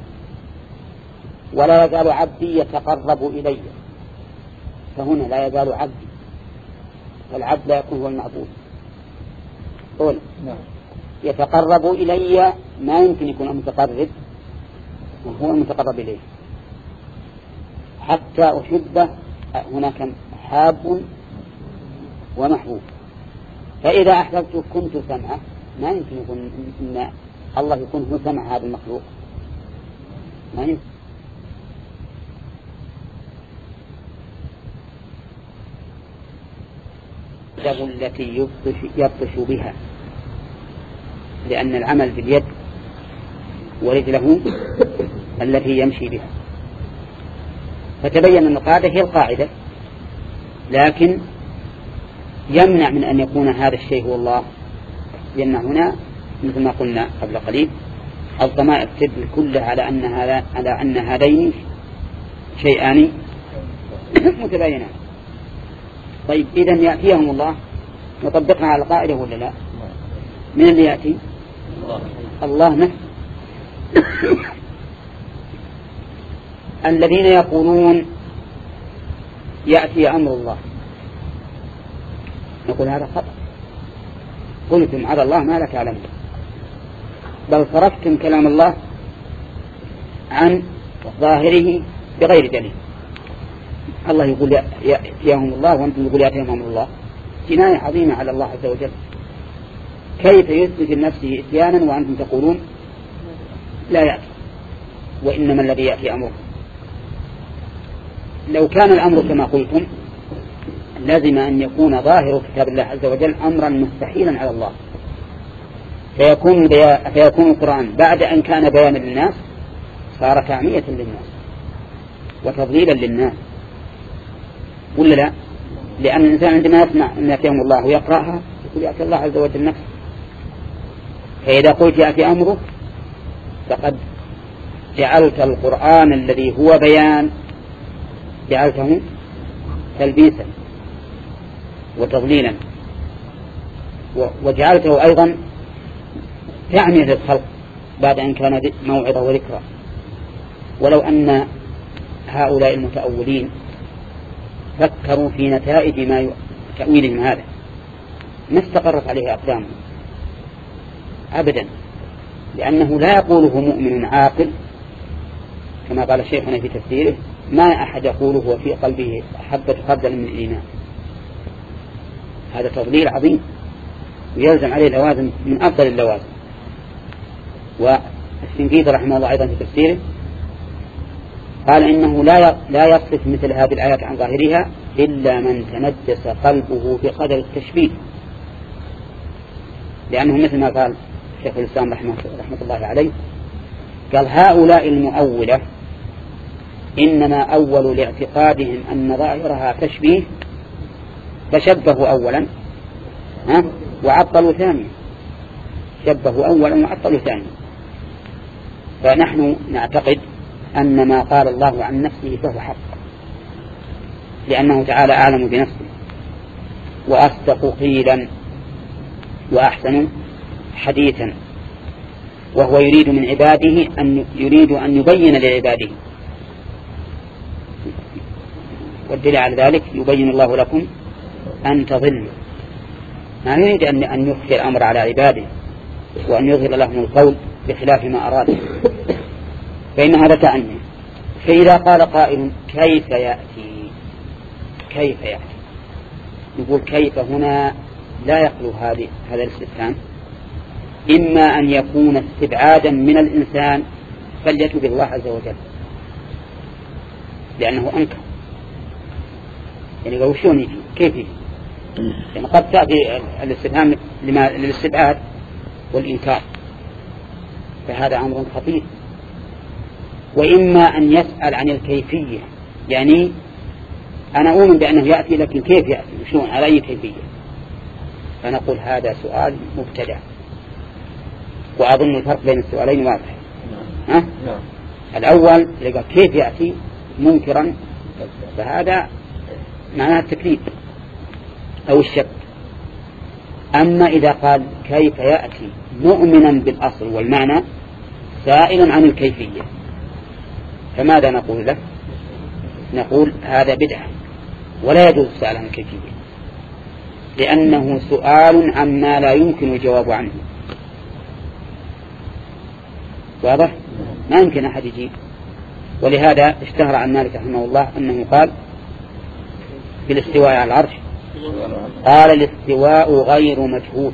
ولا يزال عبدي يتقرب إلي، فهنا لا يزال عبدي، فالعبد لا يكون هو المعبود. قول يتقرب إلي ما يمكن يكون المتقرب وهو المتقرب إليه. حتى أحبه هناك حاب ومحبوب، فإذا أحببته كنت سمعه، ما يمكن يكون إن الله يكون هو سمع هذا المخلوق، ما يمكن. التي يبطش, يبطش بها، لأن العمل باليد ورجله التي يمشي بها. فتبين أن القاعدة هي القاعدة، لكن يمنع من أن يكون هذا الشيء هو الله، لأن هنا مثل ما قلنا قبل قليل الضمائر تدل كلها على أن هذا على أن هذين شيئان متباينان. طيب إذن يأتيهم الله، نطبقها على القاعدة ولا لا؟ من اللي يأتي؟ الله نفسه. الذين يقولون يأتي أمر الله، نقول هذا خطأ. قلتم على الله ما لا تعلمون، بل صرفتم كلام الله عن ظاهره بغير دليل. الله يقول يأتيهم الله وأنتم يقول يأتيهم أمر الله، جناية عظيمة على الله عز وجل. كيف يثبت لنفسه إتيانا وأنتم تقولون لا يأتي، وإنما الذي يأتي أمره؟ لو كان الأمر كما قلتم لازم أن يكون ظاهر كتاب الله عز وجل أمرا مستحيلا على الله، فيكون, فيكون القرآن بعد أن كان بيانا للناس صار تعمية للناس وتضليلا للناس، ولا لا؟ لأن الإنسان عندما يسمع أن يأتيهم الله ويقرأها يقول يأتي الله عز وجل نفسه. فإذا قلت يأتي أمره فقد جعلت القرآن الذي هو بيان جعلته تلبيسا وتضليلا، وجعلته أيضا تعمية للخلق بعد أن كان موعظة وذكرى. ولو أن هؤلاء المتأولين فكروا في نتائج ما تأويلهم هذا ما استقرت عليه أقدامهم أبدا، لأنه لا يقوله مؤمن عاقل كما قال الشيخنا في تفسيره: ما أحد يقوله وفي قلبه حبة خردل من الإيمان. هذا تضليل عظيم ويلزم عليه لوازم من أفضل اللوازم. والسنجيد رحمه الله أيضا في تفسيره قال إنه لا لا يصف مثل هذه الآيات عن ظاهرها إلا من تنجس قلبه بقدر التشبيه، لأنه مثل ما قال شيخ الإسلام رحمه, رحمة الله عليه قال: هؤلاء المؤولة إنما أول لاعتقادهم أن ظاهرها تشبيه فشبهوا أولا ها وعطلوا ثانيا، شبهوا أولا وعطلوا ثانيا. فنحن نعتقد أن ما قال الله عن نفسه فهو حق، لأنه تعالى أعلم بنفسه وأصدق قيلا وأحسن حديثا، وهو يريد من عباده أن يريد أن يبين لعباده، والدليل على ذلك يبين الله لكم أن تضلوا. ما يريد أن يخفي الأمر على عباده وأن يظهر لهم القول بخلاف ما أراد، فإن هذا تعني. فإذا قال قائل: كيف يأتي؟ كيف يأتي؟ يقول كيف هنا لا يخلو هذه هذا الاستفهام، إما أن يكون استبعادا من الإنسان فليتب بالله عز وجل لأنه أنكر، يعني لو شون يجي كيف يجي؟ يعني قد تأتي الاستفهام للاستبعاد والإنكار، فهذا أمر خطير. وإما أن يسأل عن الكيفية، يعني أنا أؤمن بأنه يأتي لكن كيف يأتي؟ شلون؟ على أي كيفية؟ فنقول هذا سؤال مبتدع. وأظن الفرق بين السؤالين واضح. ها؟ الأول يقول كيف يأتي منكرا، فهذا معناه التكذيب أو الشك. أما إذا قال كيف يأتي مؤمنا بالأصل والمعنى سائلا عن الكيفية، فماذا نقول له؟ نقول هذا بدعة ولا يجوز السؤال عن الكيفية، لأنه سؤال عما لا يمكن الجواب عنه. واضح؟ ما يمكن أحد يجيب. ولهذا اشتهر عن مالك رحمه الله أنه قال في الاستواء على العرش، قال الاستواء غير مجهول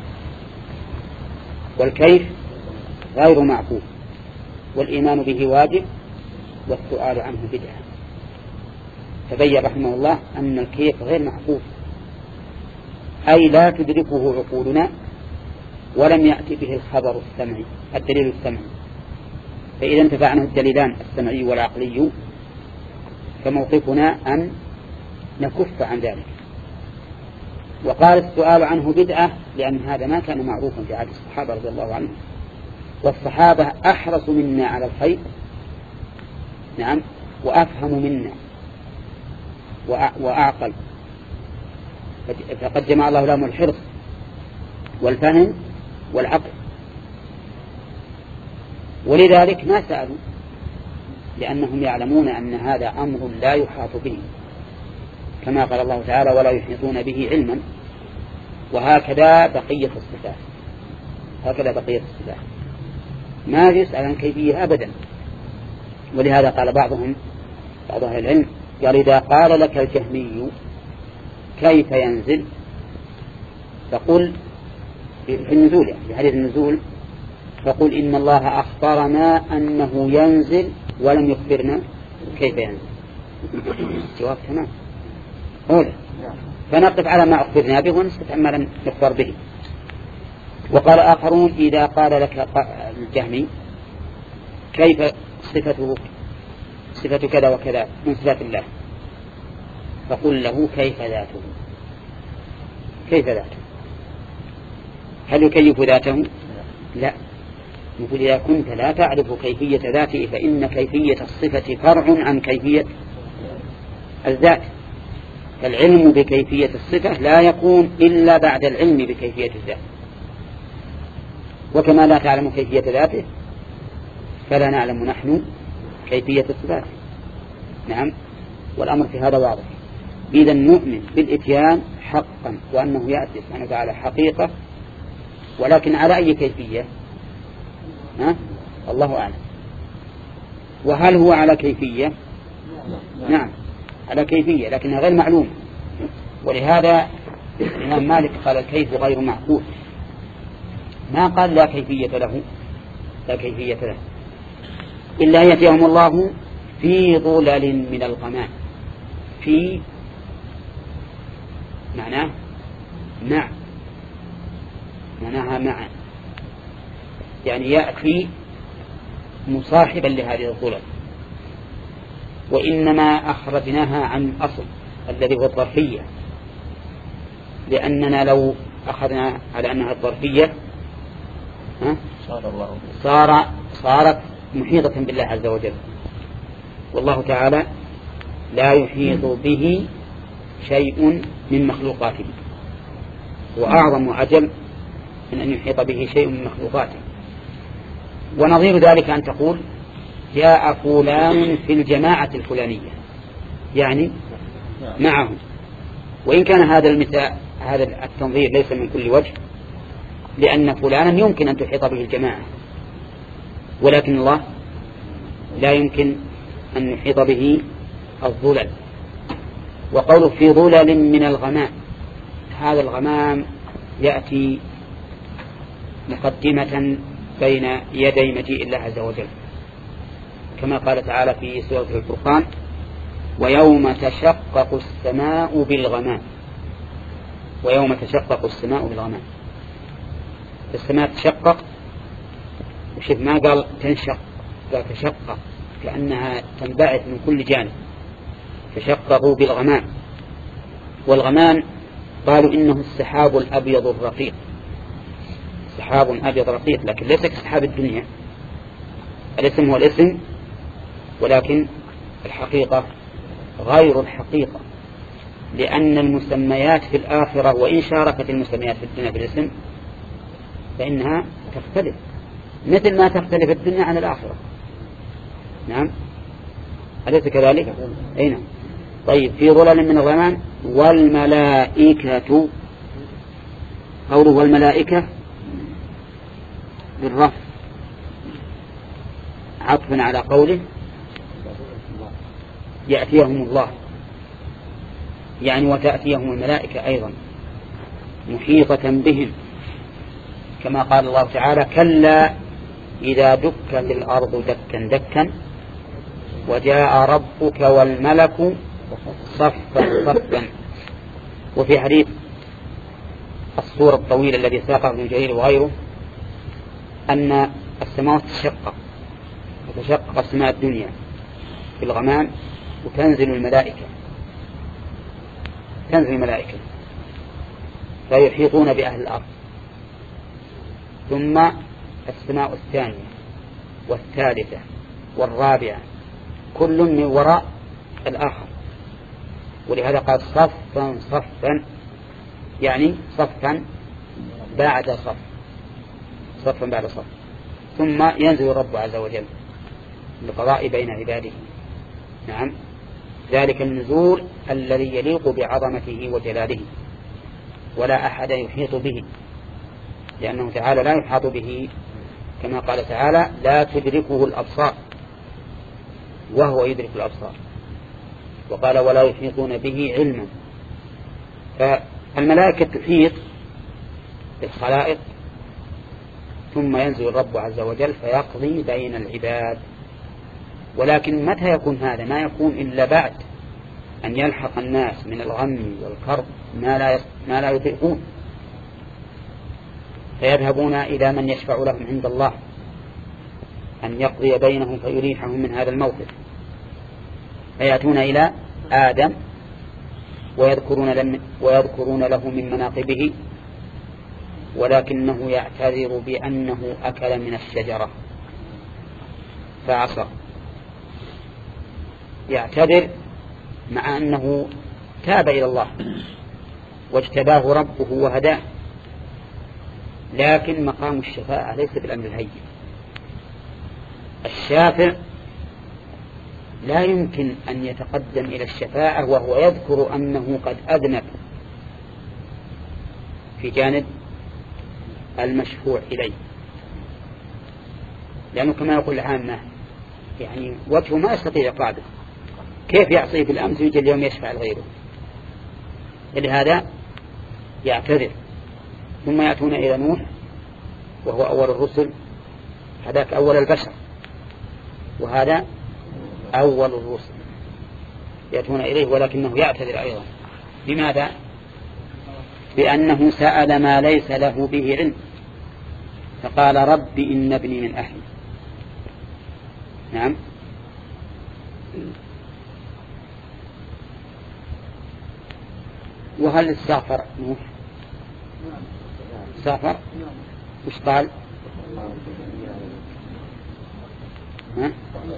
والكيف غير معقول والإيمان به واجب والسؤال عنه بدعة. تبين رحمه الله أن الكيف غير معقول، أي لا تدركه عقولنا ولم يأتي به الخبر السمعي الدليل السمعي. فإذا انتفعنا الدليلان السمعي والعقلي فموقفنا أن نكف عن ذلك. وقال السؤال عنه بدعة لأن هذا ما كان معروفا في عهد الصحابة رضي الله عنهم، والصحابة أحرص منا على الخير، نعم، وأفهم منا وأعقل، فقد جمع الله لهم الحرص والفهم والعقل، ولذلك ما سألوا، لأنهم يعلمون أن هذا أمر لا يحاط به، كما قال الله تعالى ولا يحيطون به علما. وهكذا بقية الصفات، هكذا بقية الصفات ما يسأل عن كيفية أبدا. ولهذا قال بعضهم بعض أهل العلم قال إذا قال لك الجهمي كيف ينزل فقل في النزول، يعني في حديث النزول، فقل إن الله أخبرنا أنه ينزل ولم يخبرنا كيف ينزل. جواب تمام أولا، فنقف على ما أخبرنا به ونسكت عما لم نخبر به. وقال آخرون إذا قال لك الجهمي كيف صفته صفة كذا وكذا من صفات الله فقل له كيف ذاته. كيف ذاته؟ هل يكيف ذاته؟ لا. نقول إذا كنت لا تعرف كيفية ذاته فإن كيفية الصفة فرع عن كيفية الذات. فالعلم بكيفية الصفة لا يكون إلا بعد العلم بكيفية الذات. وكما لا تعلم كيفية ذاته فلا نعلم نحن كيفية الصفات. نعم، والأمر في هذا واضح. إذا نؤمن بالإتيان حقا وأنه يأتي سبحانه وتعالى حقيقة، ولكن على أي كيفية؟ ها؟ الله أعلم. وهل هو على كيفية؟ نعم على كيفية لكنها غير معلومة. ولهذا الإمام مالك قال الكيف غير معقول، ما قال لا كيفية له لا كيفية له إلا يأتيهم الله في ظلل من الغمام. في معناه مع، معناها مع، يعني يأتي مصاحبا لهذه الظلل. وإنما أخرجناها عن الأصل الذي هو الظرفية، لأننا لو أخذنا على أنها الظرفية صار صارت محيطة بالله عز وجل، والله تعالى لا يحيط به شيء من مخلوقاته، وأعظم وأجل من أن يحيط به شيء من مخلوقاته. ونظير ذلك أن تقول جاء فلان في الجماعة الفلانية، يعني معهم. وإن كان هذا المثال هذا التنظير ليس من كل وجه، لأن فلانا يمكن أن تحيط به الجماعة، ولكن الله لا يمكن أن يحيط به الظلل. وقوله في ظلل من الغمام، هذا الغمام يأتي مقدمة بين يدي مجيء الله عز وجل، كما قال تعالى في سورة الفرقان ويوم تشقق السماء بالغمام. ويوم تشقق السماء بالغمام، السماء تشقق، وشوف ما قال تنشق، قال تشقق كأنها تنبعث من كل جانب. تشققوا بالغمام، والغمام قالوا إنه السحاب الأبيض الرقيق، سحاب أبيض رقيق، لكن ليس كسحاب الدنيا. الاسم هو الاسم، ولكن الحقيقة غير الحقيقة، لأن المسميات في الآخرة وإن شاركت المسميات في الدنيا في الاسم فإنها تختلف، مثل ما تختلف الدنيا عن الآخرة. نعم، أليس كذلك؟ أي نعم. طيب، في ظلل من الغمام والملائكة، قوله والملائكة بالرفع عطفا على قوله يأتيهم الله، يعني وتأتيهم الملائكة أيضا محيطة بهم، كما قال الله تعالى كلا إذا دكت الأرض دكا دكا وجاء ربك والملك صفا صفا. وفي حديث الصورة الطويلة الذي ساقه ابن جرير وغيره أن السماوات تشقق وتشقق السماء الدنيا في الغمام وتنزل الملائكة تنزل الملائكة فيحيطون بأهل الأرض، ثم السماء الثانية والثالثة والرابعة كل من وراء الآخر، ولهذا قال صفا صفا، يعني صفا بعد صف، صفا بعد صف، ثم ينزل الرب عز وجل لقضاء بين عباده. نعم، ذلك النزول الذي يليق بعظمته وجلاله، ولا أحد يحيط به، لأنه تعالى لا يحاط به، كما قال تعالى لا تدركه الأبصار وهو يدرك الأبصار، وقال ولا يحيطون به علما. فالملائكة تحيط بالخلائق، ثم ينزل الرب عز وجل فيقضي بين العباد. ولكن متى يكون هذا؟ ما يكون إلا بعد أن يلحق الناس من الغم والكرب ما لا ما لا يطيقون، فيذهبون إلى من يشفع لهم عند الله أن يقضي بينهم فيريحهم من هذا الموقف، فيأتون إلى آدم ويذكرون, ويذكرون له من مناقبه، ولكنه يعتذر بأنه أكل من الشجرة فعصى، يعتذر مع أنه تاب إلى الله واجتباه ربه وهداه، لكن مقام الشفاعة ليس بالأمر الهين. الشافع لا يمكن أن يتقدم إلى الشفاعة وهو يذكر أنه قد أذنب في جانب المشفوع إليه، لأنه كما يقول العامة يعني وجهه ما يستطيع قاعدة، كيف يعصيه بالأمس ويجي اليوم يشفع لغيره؟ لهذا يعتذر، ثم يأتون إلى نوح وهو أول الرسل، هذاك أول البشر وهذا أول الرسل، يأتون إليه ولكنه يعتذر أيضا. لماذا؟ بأنه سأل ما ليس له به علم، فقال رب إن ابني من أهلي. نعم. وهل استغفر نوح؟ استغفر؟ وش قال؟ ها؟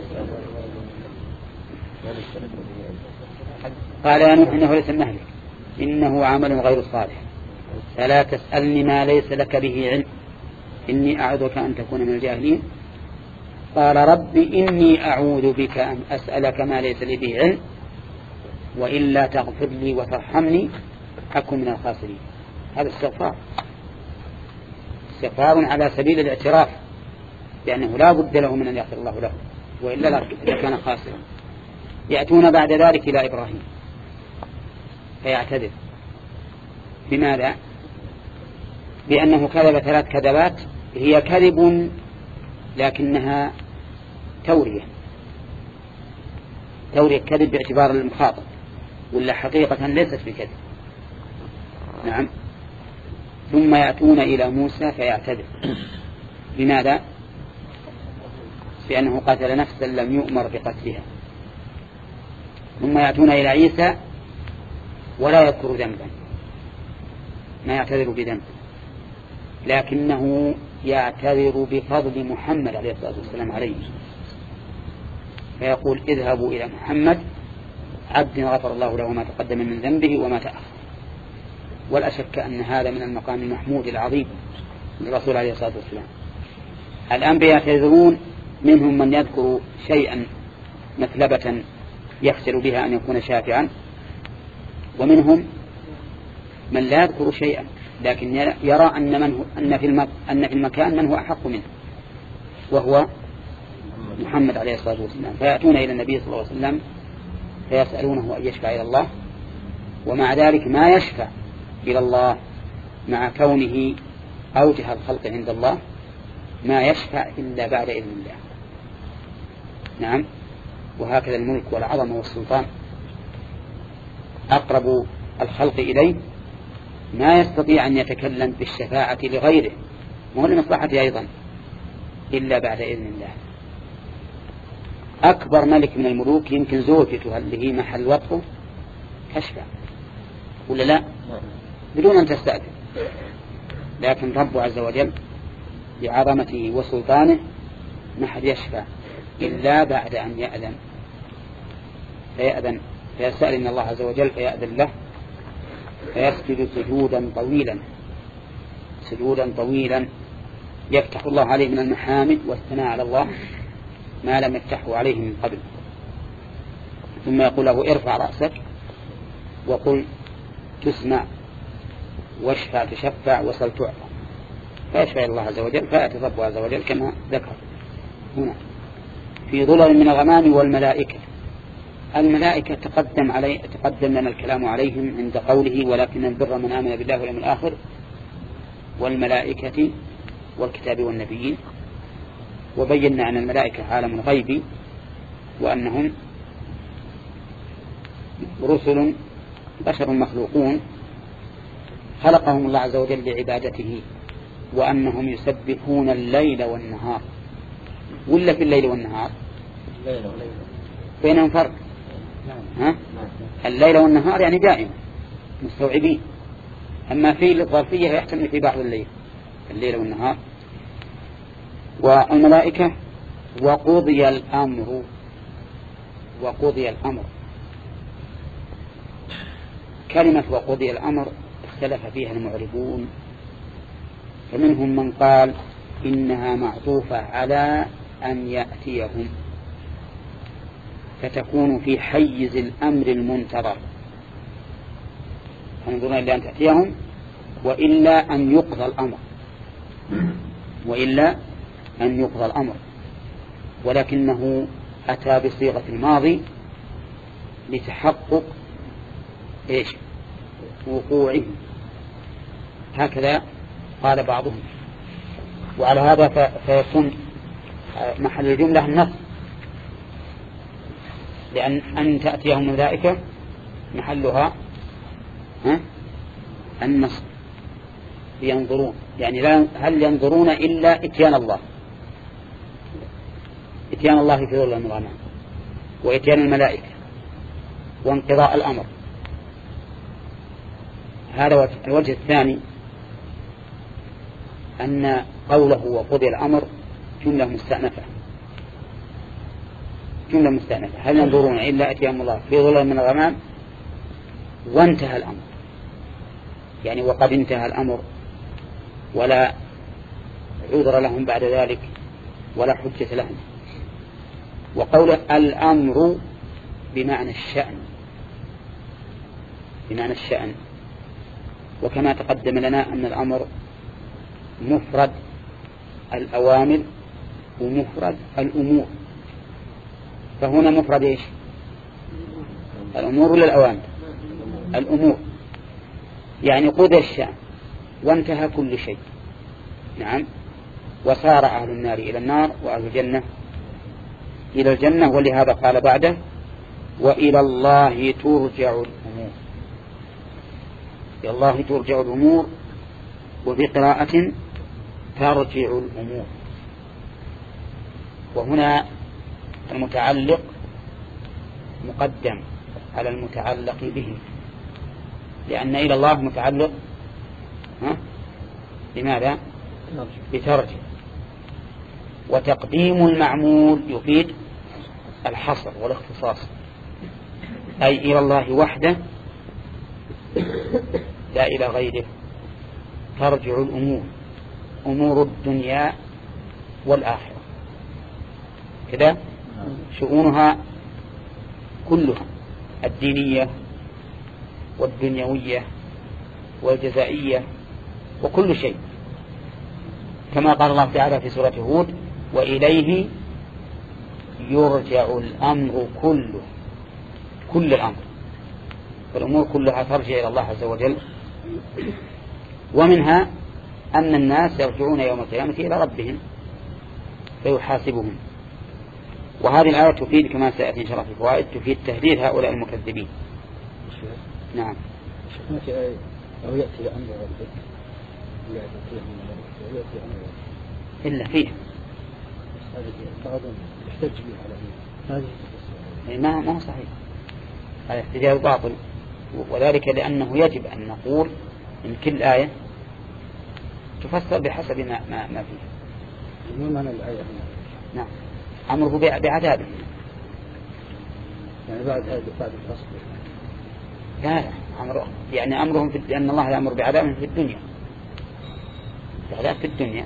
قال يا نوح إنه ليس من أهلك إنه عمل غير صالح فلا تسألني ما ليس لك به علم إني أعوذك أن تكون من الجاهلين. قال رب إني أعوذ بك أن أسألك ما ليس لي به علم وإلا تغفر لي وترحمني أكن من الخاسرين. هذا استغفار، استغفار على سبيل الاعتراف لأنه لا بد له من أن يغفر الله له وإلا لكان خاسرا. يأتون بعد ذلك إلى إبراهيم فيعتذر. بماذا؟ بأنه كذب ثلاث كذبات هي كذب لكنها تورية، تورية كذب باعتبار المخاطب، ولا حقيقة ليست بكذب. نعم. ثم يأتون إلى موسى فيعتذر. لماذا؟ بأنه قتل نفسا لم يؤمر بقتلها. ثم يأتون إلى عيسى ولا يذكر ذنبا ما يعتذر بذنب، لكنه يعتذر بفضل محمد عليه الصلاة والسلام عليه، فيقول اذهبوا إلى محمد عبد غفر الله له ما تقدم من ذنبه وما تأخر. ولا شك أن هذا من المقام المحمود العظيم للرسول عليه الصلاة والسلام. الأنبياء يعتذرون، منهم من يذكر شيئا مثلبة يخسر بها أن يكون شافعا، ومنهم من لا يذكر شيئا لكن يرى أن, من هو أن, في أن في المكان من هو أحق منه وهو محمد عليه الصلاة والسلام، فيأتون إلى النبي صلى الله عليه وسلم فيسألونه أن يشفع إلى الله، ومع ذلك ما يشفع إلى الله مع كونه أوجه الخلق عند الله، ما يشفع إلا بعد إذن الله. نعم، وهكذا الملك والعظمة والسلطان أقرب الخلق إليه ما يستطيع أن يتكلم بالشفاعة لغيره وهو لمصلحته أيضا إلا بعد إذن الله. أكبر ملك من الملوك يمكن زوجته اللي هي محل وطفه تشفع ولا لا بدون أن تستأذن، لكن رب عز وجل بعظمته وسلطانه ما حد يشفع إلا بعد أن يأذن، فيأذن فيسأل إن الله عز وجل فيأذن له، فيسجد سجودا طويلا سجودا طويلا يفتح الله عليه من المحامد والثناء على الله ما لم يفتحه عليه من قبل، ثم يقول له ارفع رأسك وقل تسمع واشفع تشفع وسل تعطى، فيشفع الله عز وجل فيأتي ربه عز وجل كما ذكر هنا في ظلل من الغمام. والملائكة الملائكة تقدم, علي تقدم لنا الكلام عليهم عند قوله ولكن البر من آمن بالله واليوم الآخر والملائكة والكتاب والنبيين، وبينا أن الملائكة عالم غيبي وأنهم رسل بشر مخلوقون خلقهم الله عز وجل لعبادته، وأنهم يسبحون الليل والنهار. ولا في الليل والنهار بينهم فرق؟ ها؟ الليل والنهار يعني دائما مستوعبين، أما في الظرفية يحتمل في بعض الليل الليل والنهار. والملائكة وقضي الأمر وقضي الأمر كلمة وقضي الأمر اختلف فيها المعربون، فمنهم من قال إنها معطوفة على أن يأتيهم فتكون في حيز الأمر المنتظر، فنظرون إلا أن تأتيهم وإلا أن يقضى الأمر وإلا أن يقضى الأمر ولكنه أتى بصيغة الماضي لتحقق إيش وقوعه، هكذا قال بعضهم. وعلى هذا فيكون محل الجملة النص، لأن أن تأتيهم الملائكة محلها النص ينظرون، يعني لا هل ينظرون إلا إتيان الله إتيان الله في ظل الغمام وإتيان الملائكة وانقضاء الأمر. هذا الوجه الثاني أن قوله وقضي الأمر جملة مستأنفة جملة مستأنفة هل ينظرون إلا أتيان الله في ظل من الغمام وانتهى الأمر، يعني وقد انتهى الأمر ولا عذر لهم بعد ذلك ولا حجة لهم. وقول الأمر بمعنى الشأن بمعنى الشأن وكما تقدم لنا أن الأمر مفرد الأوامر ومفرد الأمور، فهنا مفرد إيش الأمور ولا الأوامر؟ الأمور، يعني قضى الشأن وانتهى كل شيء. نعم، وصار أهل النار إلى النار وأهل الجنة إلى الجنة، ولهذا قال بعده وإلى الله ترجع الأمور. إلى الله ترجع الأمور، وفي قراءة ترجع الأمور. وهنا المتعلق مقدم على المتعلق به، لأن إلى الله متعلق ها؟ لماذا؟ بترجع. وتقديم المعمول يفيد الحصر والاختصاص، أي إلى الله وحده لا إلى غيره ترجع الأمور، أمور الدنيا والآخرة كذا، شؤونها كلها الدينية والدنيوية والجزائية وكل شيء، كما قال الله تعالى في سورة هود: وإليه يرجع الأمر كله، كل الأمر، فالأمور كلها ترجع إلى الله عز وجل. ومنها أن الناس يرجعون يوم القيامة إلى ربهم فيحاسبهم. وهذه الآية تفيد كما سيأتي إن شاء الله في الفوائد، تفيد تهديد هؤلاء المكذبين. نعم. شيخنا آية أو يأتي لأمر ربك يأتي أمر إلا فيه بعضهم يحتج به على هذه ما ما هو صحيح، هذا احتجاج باطل، وذلك لأنه يجب أن نقول إن كل آية تفسر بحسب ما ما, ما فيه. ما معنى الآية؟ نعم، أمره بعذابه، يعني بعد هذا بعد الفصل. لا لا أمره يعني أمرهم في أن الله يأمر بعذابهم في الدنيا، بعذاب في الدنيا.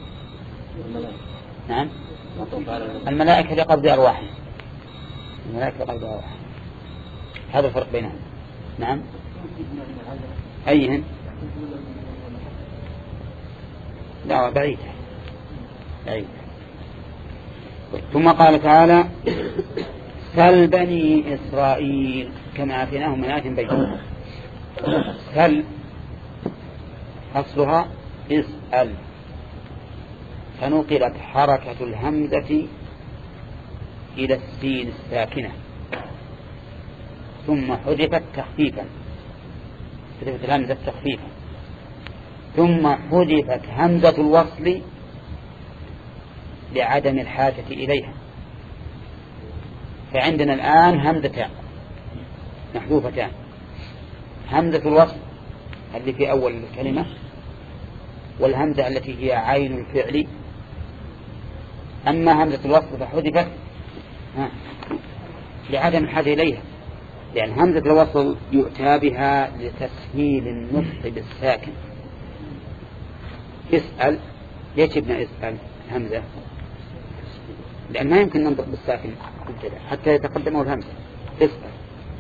نعم، الملائكة لقبض أرواحهم، الملائكة لقبض أرواحهم، هذا الفرق بينهم. نعم، أيهن؟ لا بعيد بعيد. ثم قال تعالى: سل بني إسرائيل كما آتيناهم من آية بينة. سل أصلها اسأل، فنقلت حركة الهمزة إلى السين الساكنة ثم حذفت تخفيفا، حذفت الهمزة تخفيفا، ثم حذفت همزة الوصل لعدم الحاجة إليها. فعندنا الآن همزتان محذوفتان، همزة الوصل التي في أول الكلمة، والهمزة التي هي عين الفعل. أما همزة الوصل فحذفت لعدم الحاجة إليها، لأن همزة الوصل يؤتى بها لتسهيل النطق بالساكن. اسأل، ليش ابن اسأل همزة؟ لأن ما يمكن ننطق بالساكن حتى يتقدمه الهمزة. اسأل.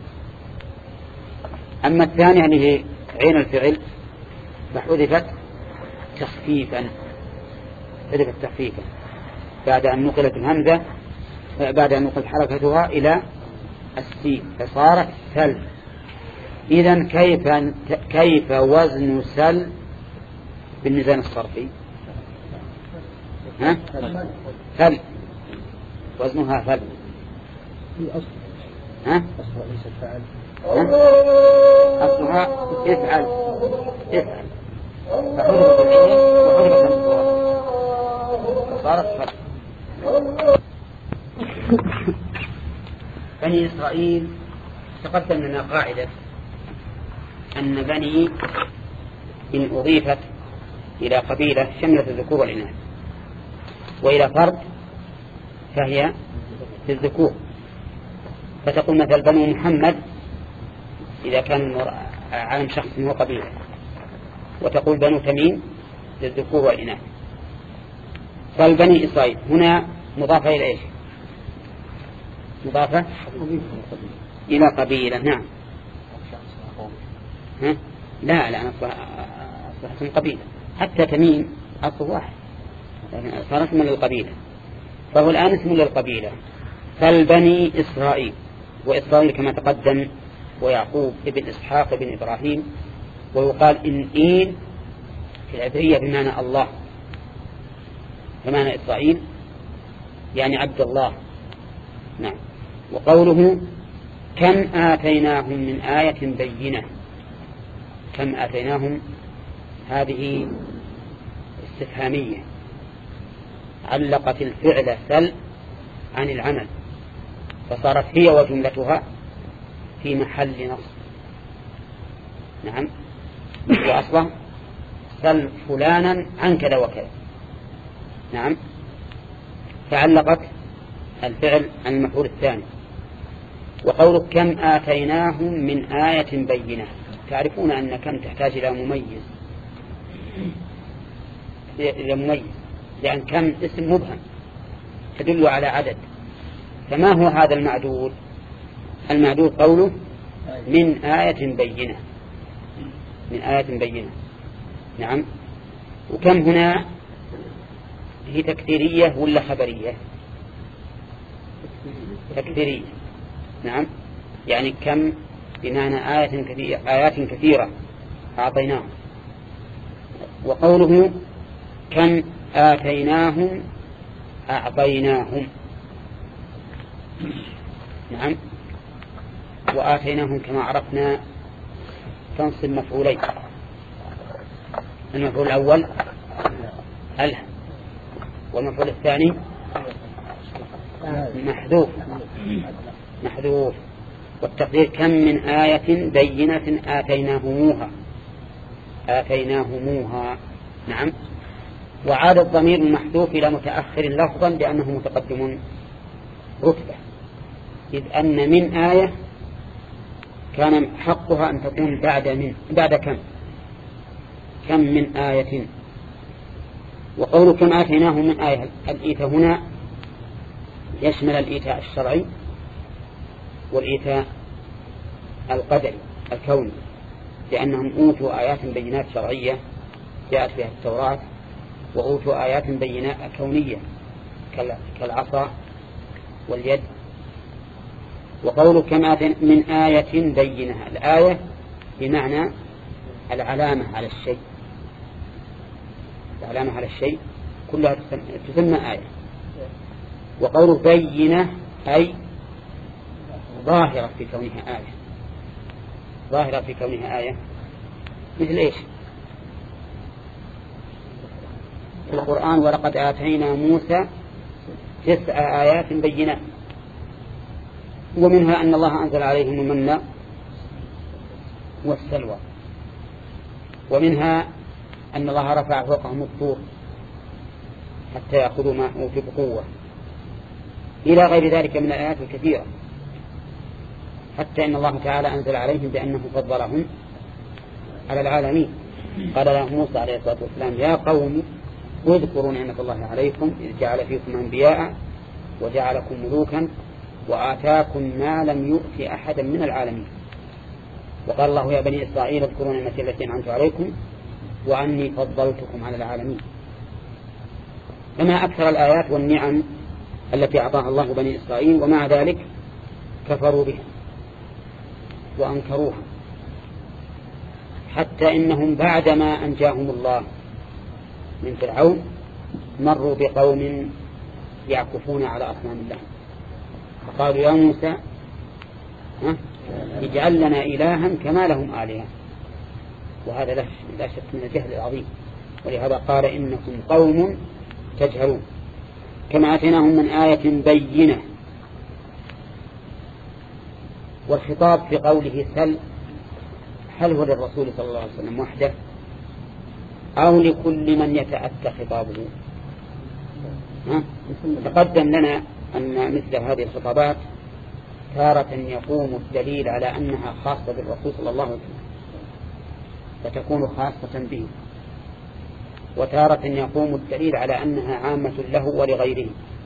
أما الثانية اللي هي عين الفعل فحذفت تخفيفا، حذفت تخفيفا بعد أن نقلت الهمزة، بعد أن نقلت حركتها إلى السين فصارت سل. إذن كيف كيف وزن سل بالميزان الصرفي؟ ها؟ سل وزنها فل. ها؟ أصلها افعل افعل، فحذفت العين وحذفت الصوت فصارت فل. بني إسرائيل تقدم لنا قاعدة أن بني إن أضيفت إلى قبيلة شملت الذكور والإناث، وإلى فرد فهي في الذكور. فتقول مثل بني محمد إذا كان عالم شخص هو قبيلة، وتقول بنو تميم للذكور والإناث. فالبني إسرائيل هنا مضافة إلى إيش؟ مضافة إلى قبيلة. نعم. ها؟ لا لا أصبحت من قبيلة، حتى تميم أصل واحد لكن صار اسما للقبيلة، فهو الآن اسم للقبيلة. فالبني إسرائيل، وإسرائيل كما تقدم ويعقوب ابن إسحاق ابن إبراهيم، ويقال إن إيل في العبرية بمعنى الله، بمعنى إسرائيل يعني عبد الله. نعم. وقوله كم آتيناهم من آية بينة، كم آتيناهم هذه استفهامية علقت الفعل سل عن العمل، فصارت هي وجملتها في محل نصب. نعم. وأصلا سل فلانا عن كذا وكذا. نعم. فعلقت الفعل عن المفعول الثاني. وقولك كم آتيناهم من آية بينة، تعرفون أن كم تحتاج إلى مميز، إلى مميز، لأن كم اسم مبهم تدل على عدد. فما هو هذا المعدود؟ المعدود قوله من آية بينة، من آية بينة. نعم. وكم هنا هي تكثيرية ولا خبرية؟ تكثيرية. نعم. يعني كم بمعنى آية كثيرة، آيات كثيرة أعطيناهم. وقوله كم آتيناهم أعطيناهم. نعم. وآتيناهم كما عرفنا تنصب مفعولين. المفعول الأول ألهم، والمفعول الثاني محذوف محذوف. والتقدير كم من آية بينة آتيناهموها آتيناهموها. نعم. وعاد الضمير المحذوف إلى متأخر لفظا لأنه متقدم رتبة، إذ أن من آية كان حقها أن تكون بعد من بعد كم كم من آية. وقول كم آتيناه من آية، الإيتاء هنا يشمل الإيتاء الشرعي والإيتاء القدري الكوني، لأنهم أوتوا آيات بينات شرعية جاءت بها التوراة، وأوتوا آيات بينات كونية كالعصا واليد. وقول كم من آية بينة، الآية بمعنى العلامة على الشيء، العلامة على الشيء كلها تسمى آية. وقول بينة أي ظاهرة في كونها آية، ظاهرة في كونها آية. مثل إيش؟ في القرآن ولقد آتينا موسى تسع آيات بينات، ومنها أن الله أنزل عليهم المن والسلوى، ومنها أن الله رفع فوقهم الطور حتى يأخذوا ما أوتوا بقوة، إلى غير ذلك من الآيات الكثيرة. حتى إن الله تعالى أنزل عليهم بأنه فضلهم على العالمين. قال له موسى عليه الصلاة والسلام يا قوم اذكروا نعمة الله عليكم إذ جعل فيكم أنبياء وجعلكم ملوكا وآتاكم ما لم يؤت أحدا من العالمين. وقال الله يا بني إسرائيل اذكروا نعمتي التي أنعمت عليكم وأني فضلتكم على العالمين. فما أكثر الآيات والنعم التي أعطاها الله بني إسرائيل، ومع ذلك كفروا بها وأنكروها، حتى إنهم بعدما أنجاهم الله من فرعون مروا بقوم يعكفون على أصنام الله، فقالوا يا موسى اجعل لنا إلها كما لهم آلهة. وهذا لا شك من الجهل العظيم، ولهذا قال إنكم قوم تجهلون. كما آتيناهم من آية بينة. والخطاب في قوله سل هل هو للرسول صلى الله عليه وسلم وحده أو لكل من يتأتى خطابه؟ تقدم لنا أن مثل هذه الخطابات تارة يقوم الدليل على أنها خاصة بالرسول صلى الله عليه وسلم فتكون خاصة به، وتارة يقوم الدليل على أنها عامة له ولغيره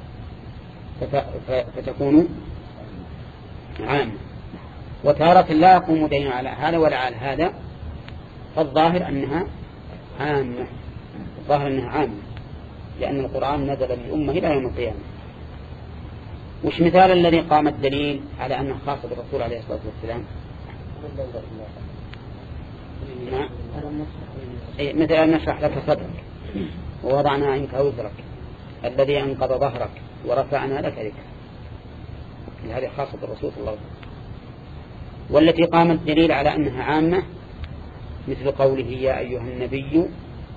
فتكون عامة، وتارة لا يقوم دليل على هذا ولا على هذا، فالظاهر أنها عامة، الظاهر أنها عامة، لأن القرآن نزل للأمة إلى يوم القيامة. وش مثال الذي قام الدليل على أنه خاصة بالرسول عليه الصلاة والسلام؟ نعم. مثل أن نشرح لك صدرك ووضعنا عنك وزرك الذي أنقض ظهرك ورفعنا لك ذكرك، هذه خاصة بالرسول صلى الله عليه وسلم. والتي قام الدليل على أنها عامة مثل قوله يا أيها النبي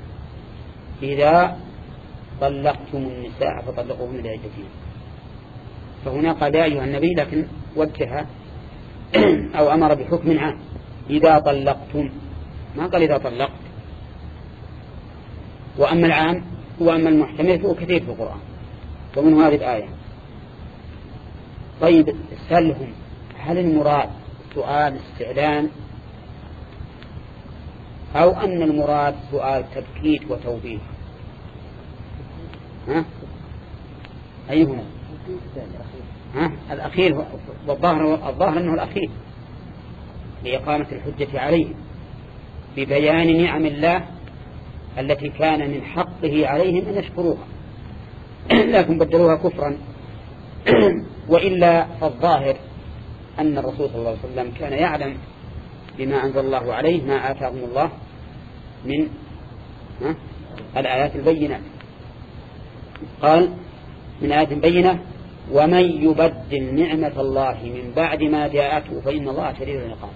إذا طلقتم النساء فطلقوهن لعدتهن، فهنا قال يا أيها النبي لكن وجه أو أمر بحكم عام. إذا طلقتم ما قال إذا طلقت، وأما العام وأما المحتمل فهو كثير في القرآن، ومن هذه الآية. طيب سلهم، هل المراد سؤال استعلان أو أن المراد سؤال تبكيت وتوبيخ؟ ها؟ أيهما؟ ها؟ الأخير، والظاهر الظاهر أنه الأخير لإقامة الحجة عليهم ببيان نعم الله التي كان من حقه عليهم أن يشكروها لكن بدلوها كفرا. وإلا فالظاهر أن الرسول صلى الله عليه وسلم كان يعلم بما أنزل الله عليه ما آتاهم الله من الآيات البينات. قال من آيات بينة ومن يبدل نعمة الله من بعد ما جاءته فإن الله شديد العقاب.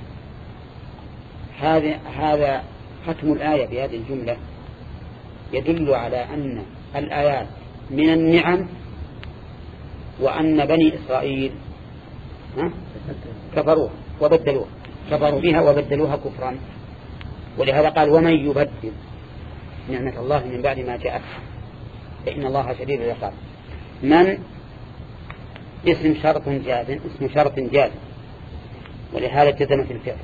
هذا هذا ختم الآية بهذه الجملة يدل على أن الآيات من النعم، وأن بني إسرائيل كفروها وبدلوها كفروا بها وبدلوها كفرا. ولهذا قال ومن يبدل نعمة الله من بعد ما جاءته فإن الله شديد العقاب. من اسم شرط جازم، اسم شرط جازم، ولهذا جزمت الفعل.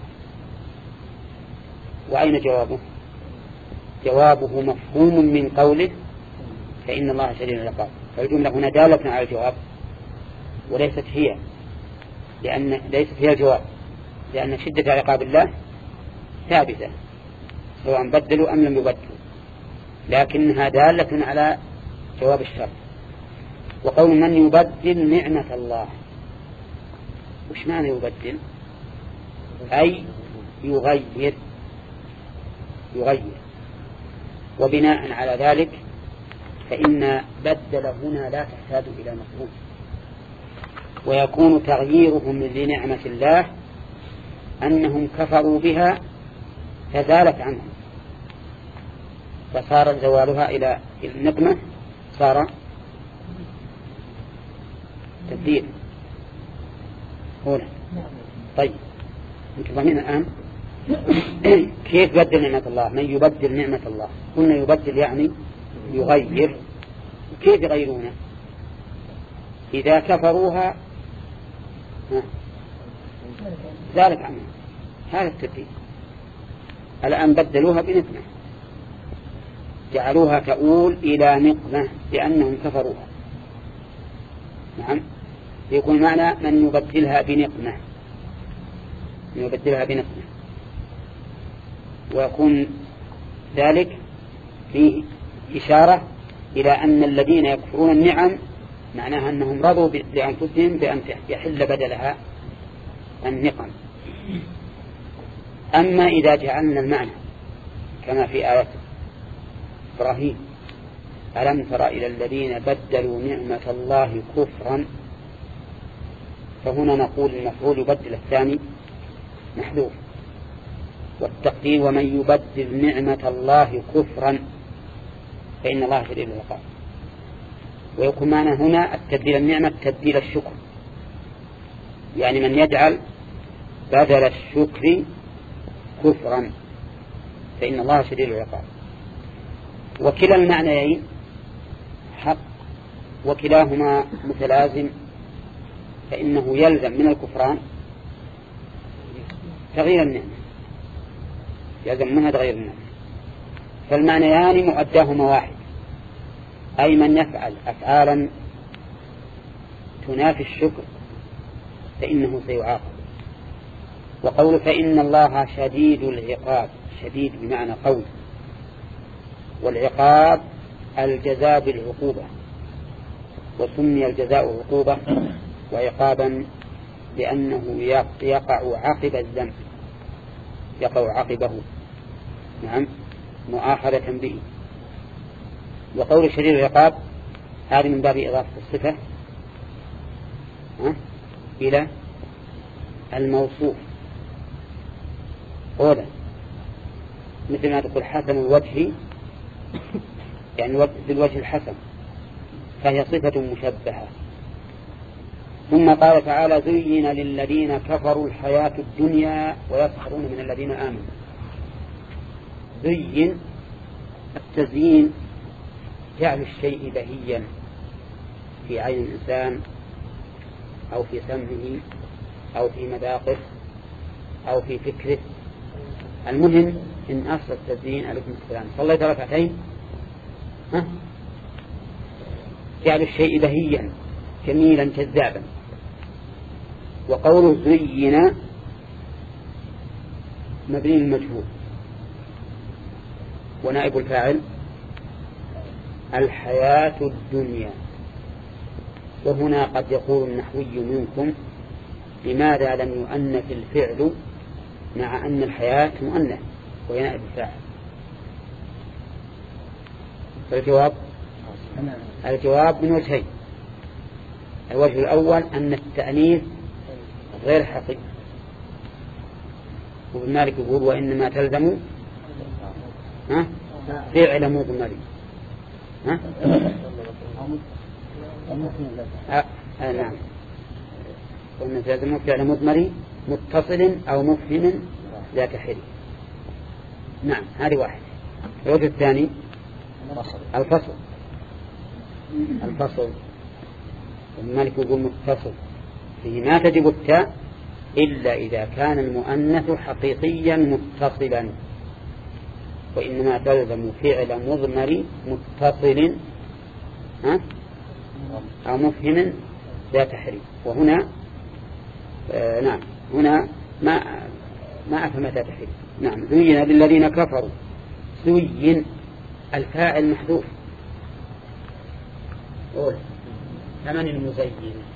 وأين جوابه؟ جوابه مفهوم من قوله فإن الله شديد العقاب. فالجملة هنا دالة على الجواب وليست هي، لأن ليست هي الجواب، لأن شدة عقاب الله ثابتة سواء بدلوا أم لم يبدلوا، لكنها دالة على جواب الشرط. وقول من يبدل نعمة الله، وش معنى يبدل؟ أي يغير يغير وبناء على ذلك فإن بدل هنا لا تحتاج إلى مفهوم، ويكون تغييرهم لنعمة الله أنهم كفروا بها فزالت عنهم فصار زوالها إلى النقمة صار تبديل. هنا طيب انتم فاهمين الآن كيف بدل نعمة الله؟ من يبدل نعمة الله قلنا يبدل يعني يغير. كيف يغيرونه؟ إذا كفروها ذلك عنه هذا التبديل. الآن بدلوها بنقمة، جعلوها تؤول إلى نقمة لأنهم كفروها. نعم، يكون معنى من يبدلها بنقمة، من يبدلها بنقمة، ويكون ذلك فيه إشارة إلى أن الذين يكفرون النعم معناها أنهم رضوا لأنفسهم بأن يحل بدلها النقم. أما إذا جعلنا المعنى كما في آية إبراهيم ألم تر إلى الذين بدلوا نعمة الله كفرا، فهنا نقول المفعول يبدل الثاني محذوف، والتقدير ومن يبدل نعمة الله كفرا فإن الله شديد العقاب. ويكون معنا هنا التبديل النعمة تبديل الشكر، يعني من يجعل بدل الشكر كفرا فإن الله شديد العقاب. وكلا المعنيين حق وكلاهما متلازم، فإنه يلزم من الكفران تغيير النعمة، يلزم منها تغيير النعمة. فالمعنيان مؤداهما واحد، أي من يفعل أفعالا تنافي الشكر فإنه سيعاقب. وقول فإن الله شديد العقاب، شديد بمعنى قوي، والعقاب الجزاء بالعقوبة، وسمي الجزاء عقوبة وعقابا لأنه يقع عقب الذنب، يقع عقبه، نعم، مؤاخذة به. وقول شديد العقاب هذه من باب إضافة الصفة إلى الموصوف. أولا مثل ما تقول حسن الوجه، يعني بالوجه الحسن، فهي صفة مشبهة. ثم قال تعالى زين للذين كفروا الحياة الدنيا ويسخرون من الذين آمنوا. زين والتزيين جعل الشيء بهيا في عين الإنسان أو في سمعه أو في مذاقه أو في فكره. المهم إن أصل التزيين عليكم السلام صليت ركعتين ها جعل الشيء بهيا جميلا جذابا. وقوله زين مبني المجهول ونائب الفاعل الحياة الدنيا. وهنا قد يقول النحوي منكم لماذا لم يؤنث الفعل مع أن الحياة مؤنث وهي نائب الفاعل؟ فالجواب الجواب من وجهين. الوجه الأول أن التأنيث غير حقيقي، وابن مالك يقول وإنما تلزم ها فعل مضمر ها أه؟ أه نعم وإنما تلزم فعل مضمر متصل أو مفهم ذات حري. نعم هذه واحد. الوجه الثاني الفصل الفصل ابن مالك يقول متصل فيه ما تجب التاء إلا إذا كان المؤنث حقيقيا متصلا، وإنما تلزم فعل مضمر متصل ها أو مفهم ذات حري. وهنا آه نعم هنا ما ما أفهم ذات حري. نعم زين للذين كفروا زين الفاعل محذوف. ثمن المزين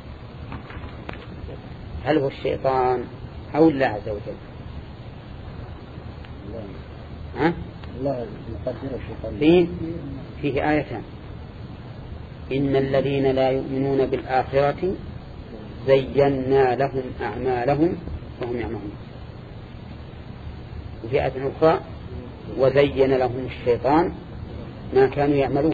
هل هو الشيطان أو الله عز وجل؟ ها؟ فيه فيه آيتان إن الذين لا يؤمنون بالآخرة زينا لهم أعمالهم وهم يعملون. وفي آية أخرى وزين لهم الشيطان ما كانوا يعملون.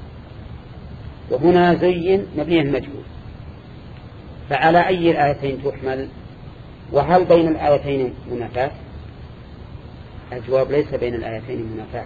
وهنا زين مبني المجهول، فعلى أي الآيتين تحمل؟ وهل بين الآيتين منافاة؟ الجواب ليس بين الآيتين منافاة،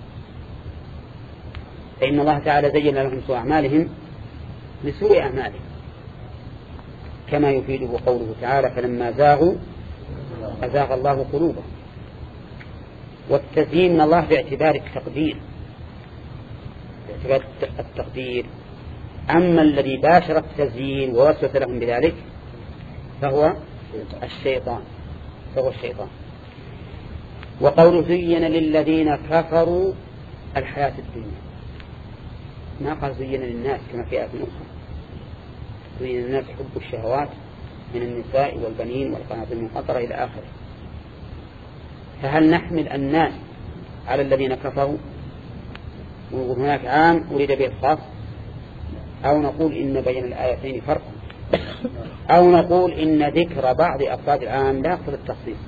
فإن الله تعالى زين لهم سوء أعمالهم لسوء أعمالهم، كما يفيده قوله تعالى فلما زاغوا أزاغ الله قلوبهم. والتزيين من الله باعتبار التقدير باعتبار التقدير أما الذي باشر التزيين ووسوس لهم بذلك فهو الشيطان فهو الشيطان. وقول زين للذين كفروا الحياة الدنيا، ما قال زين للناس كما في آية أخرى زين للناس حب الشهوات من النساء والبنين والقناطير المقنطرة إلى آخره. فهل نحمل الناس على الذين كفروا وهناك عام أريد به الخاص، أو نقول إن بين الآيتين فرق، أو نقول إن ذكر بعض أفراد العام لا يقتضي التخصيص،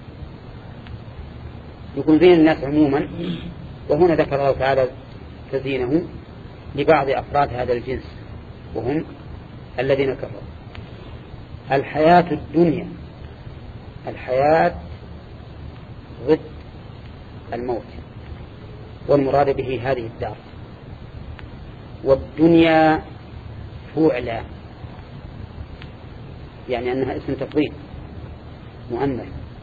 يكون زين الناس عموما، وهنا ذكر الله تعالى تزيينه لبعض أفراد هذا الجنس وهم الذين كفروا. الحياة الدنيا الحياة ضد الموت، والمراد به هذه الدار. والدنيا فعلا يعني أنها اسم تفضيل مؤنث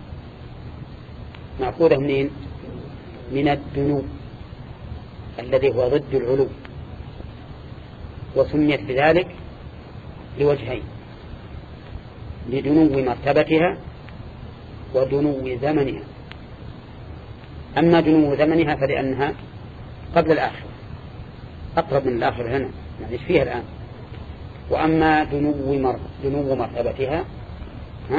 مأخوذة منين؟ من الدنو الذي هو ضد العلو، وسميت بذلك لوجهين: لدنو مرتبتها ودنو زمنها. أما دنو زمنها فلأنها قبل الآخرة أقرب من الآخرة هنا نعيش فيها الآن. وأما دنو مر... دنو مرتبتها ها؟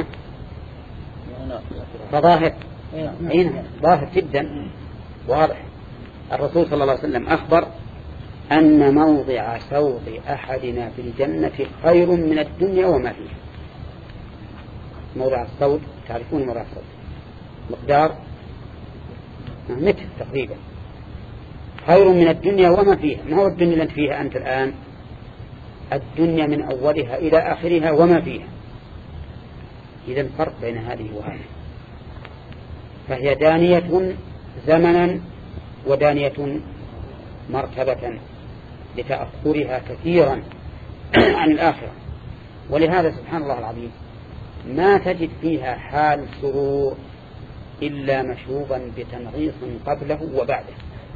فظاهر هنا ظاهر جدا واضح. الرسول صلى الله عليه وسلم أخبر أن موضع سوط أحدنا في الجنة خير من الدنيا وما فيها. موضع الصوت تعرفون موضع الصوت مقدار متر تقريبا، خير من الدنيا وما فيها. ما هو الدنيا التي فيها أنت الآن؟ الدنيا من أولها إلى آخرها وما فيها. إذن فرق بين هذه وهذه، فهي دانية زمنا ودانية مرتبة لتأخرها كثيرا عن الآخرة. ولهذا سبحان الله العظيم ما تجد فيها حال سرور إلا مشوبا بتنغيص قبله وبعده.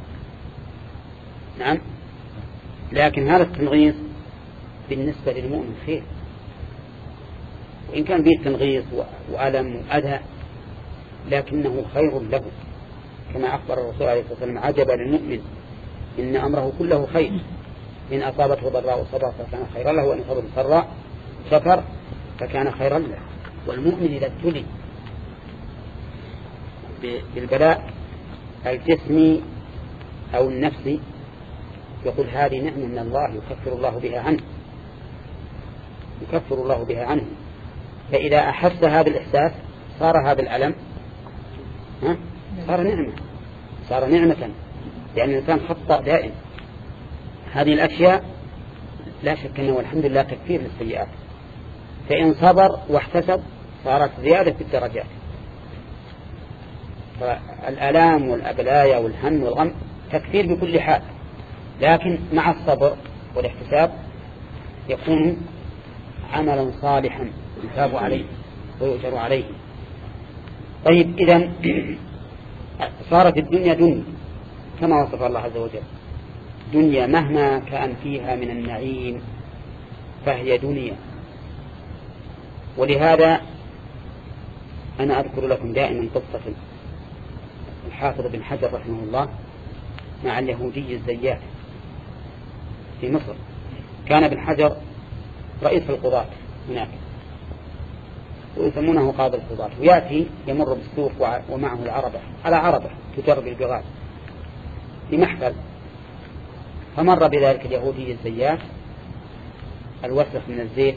نعم، لكن هذا التنغيص بالنسبة للمؤمن خير، وإن كان به تنغيص وألم وأذى لكنه خير له، كما أخبر الرسول عليه الصلاة والسلام: عجبا للمؤمن إن أمره كله خير، إن أصابته ضراء صبر فكان خيرا له، وإن أصابته سراء شكر فكان خيرا له. والمؤمن إذا ابتلي بالبلاء الجسمي أو النفسي يقول هذه نعمة من الله يكفر الله بها عنه، يكفر الله بها عنه. فإذا أحس هذا الإحساس صار هذا الألم ها؟ صار نعمة، صار نعمة، لأن الإنسان خطأ دائم. هذه الأشياء لا شك أنه والحمد لله تكفير للسيئات، فإن صبر واحتسب صارت زيادة في الدرجات. فالآلام والأبلايا والهم والغم تكفير بكل حال، لكن مع الصبر والاحتساب يكون عملا صالحا يثاب عليه ويؤجر عليه. طيب، إذن صارت الدنيا دنيا كما وصف الله عز وجل، دنيا مهما كان فيها من النعيم فهي دنيا. ولهذا أنا أذكر لكم دائما قصة الحافظ بن حجر رحمه الله مع اليهودي الزيات في مصر. كان ابن حجر رئيس القضاة هناك، ويسمونه قاضي القضاة، ويأتي يمر بالسوق ومعه العربة على عربة تجر بالبغال في محفل، فمر بذلك اليهودي الزيات الوسخ من الزيت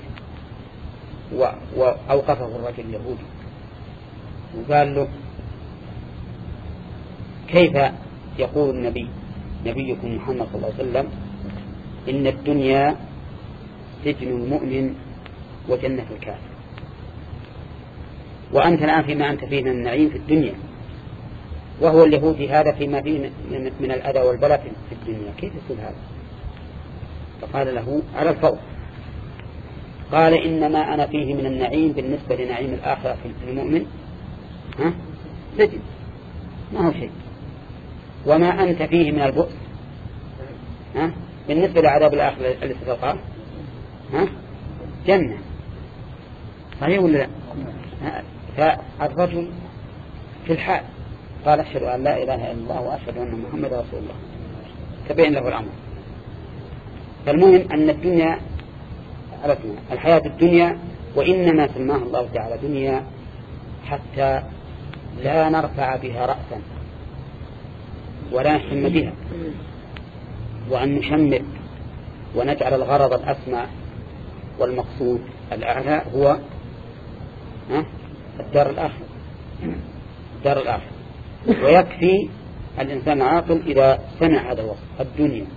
وأوقفه الرجل اليهودي وقال له: كيف يقول النبي نبيكم محمد صلى الله عليه وسلم إن الدنيا سجن المؤمن وجنة الكافر، وأنت الآن فيما أنت فيه من النعيم في الدنيا، وهو اليهودي هذا فيما فيه من الأذى والبلاء في الدنيا، كيف يقول هذا؟ فقال له: على الفور. قال: إنما أنا فيه من النعيم بالنسبة لنعيم الآخرة في المؤمن ها سجن، ما هو شيء، وما أنت فيه من البؤس ها بالنسبة لعذاب الآخرة التي تلقاه ها جنة. صحيح ولا لا؟ فالرجل في الحال قال: أشهد أن لا إله إلا الله وأشهد أن محمد رسول الله، تبين له الأمر. فالمهم أن الدنيا الحياة الدنيا، وإنما سماها الله تعالى دنيا حتى لا نرفع بها رأسا ولا نحم بها، وأن نشمر ونجعل الغرض الأسمى والمقصود الأعلى هو الدار الآخرة، الدار الآخرة. ويكفي الإنسان العاقل إذا سمع هذا الوصف الدنيا.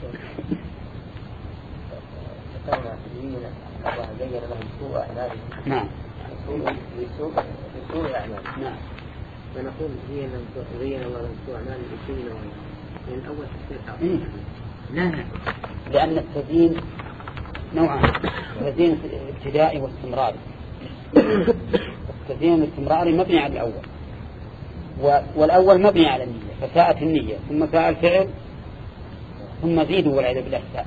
الله زين لهم سوء أعمالهم. نعم. سوء سوء أعمالهم. نعم. ونقول زين زين الله لهم سوء أعمالهم بالدين من الأول تفسير تعظيم. لا لا، لأن التزيين نوعان: تزيين ابتدائي واستمراري. التزيين الاستمراري مبني على الأول، والأول مبني على النية، فساءت النية ثم ساء الفعل ثم زيدوا والعياذ بالله ساء.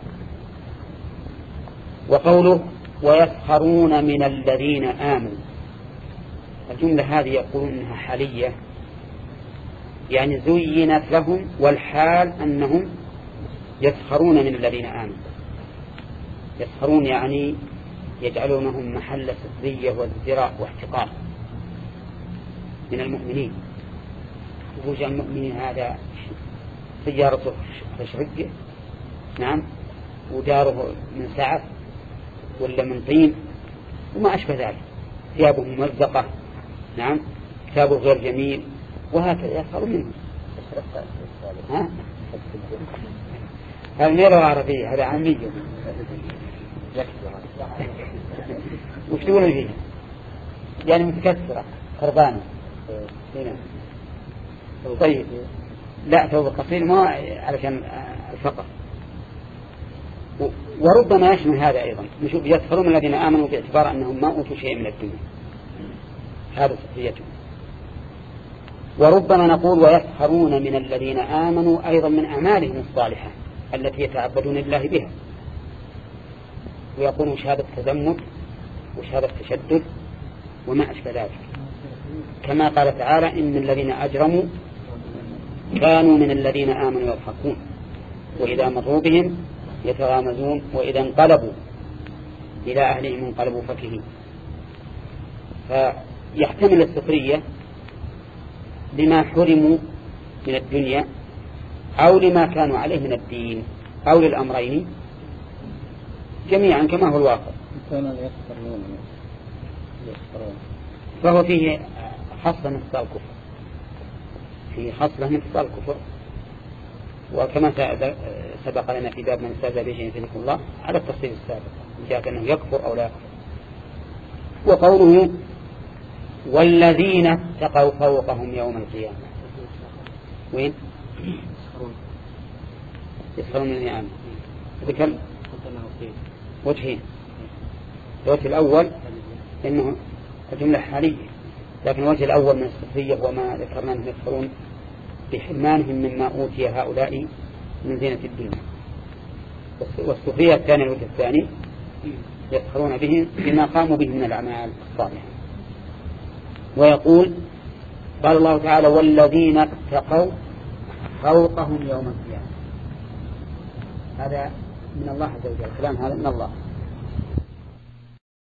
وقوله: ويسخرون من الذين آمنوا، الجملة هذه يقولون إنها حالية، يعني زينت لهم والحال أنهم يسخرون من الذين آمنوا. يسخرون يعني يجعلونهم محل سخرية وازدراء واحتقار من المؤمنين. وجه المؤمنين هذا سيارته تشرقه، نعم، وداره من سعف ولا من طين وما أشبه ذلك، ثيابه ممزقة، نعم، كتابه غير جميل، وهكذا يسخر منه. ها؟ هذا غير عربية، هذا عامية. وش تقولون فيه؟ يعني متكسرة خربانة. طيب، لا ثوب القصير ما علشان الفقر. وربما يشمل هذا أيضا، نشوف يسخرون من الذين آمنوا باعتبار أنهم ما أوتوا شيء من الدنيا، هذا سخريتهم. وربما نقول ويسخرون من الذين آمنوا أيضا من أعمالهم الصالحة التي يتعبدون الله بها، ويقولون شهادة تذمر وشهادة تشدد وما أشبه ذلك، كما قال تعالى إن الذين أجرموا كانوا من الذين آمنوا يضحكون وإذا مروا بهم يتغامزون وإذا انقلبوا إلى أهلهم انقلبوا فكهين. فيحتمل السخرية لما حرموا من الدنيا أو لما كانوا عليه من الدين أو للأمرين جميعا كما هو الواقع. فهو فيه حصل نصف الكفر، في حصله نصف الكفر، وكما سبق لنا في باب من استهزأ به في ذكر الله على التفصيل السابق من جهة أنه يكفر أو لا يكفر. وقوله والذين اتقوا فوقهم يوم القيامة، وين يسخرون من النعم؟ ذكر وجهين، الوجه الأول إنه الجملة حالية، لكن الوجه الأول من السخرية وما ذكرنا أنهم يسخرون بحرمانهم مما أوتي هؤلاء من زينة الدنيا. والسخرية الثانية الوجه الثاني يسخرون بهم بما قاموا به من الأعمال الصالحة. ويقول قال الله تعالى والذين اتقوا فوقهم يوم القيامة، هذا من الله عز وجل، كلام هذا من الله.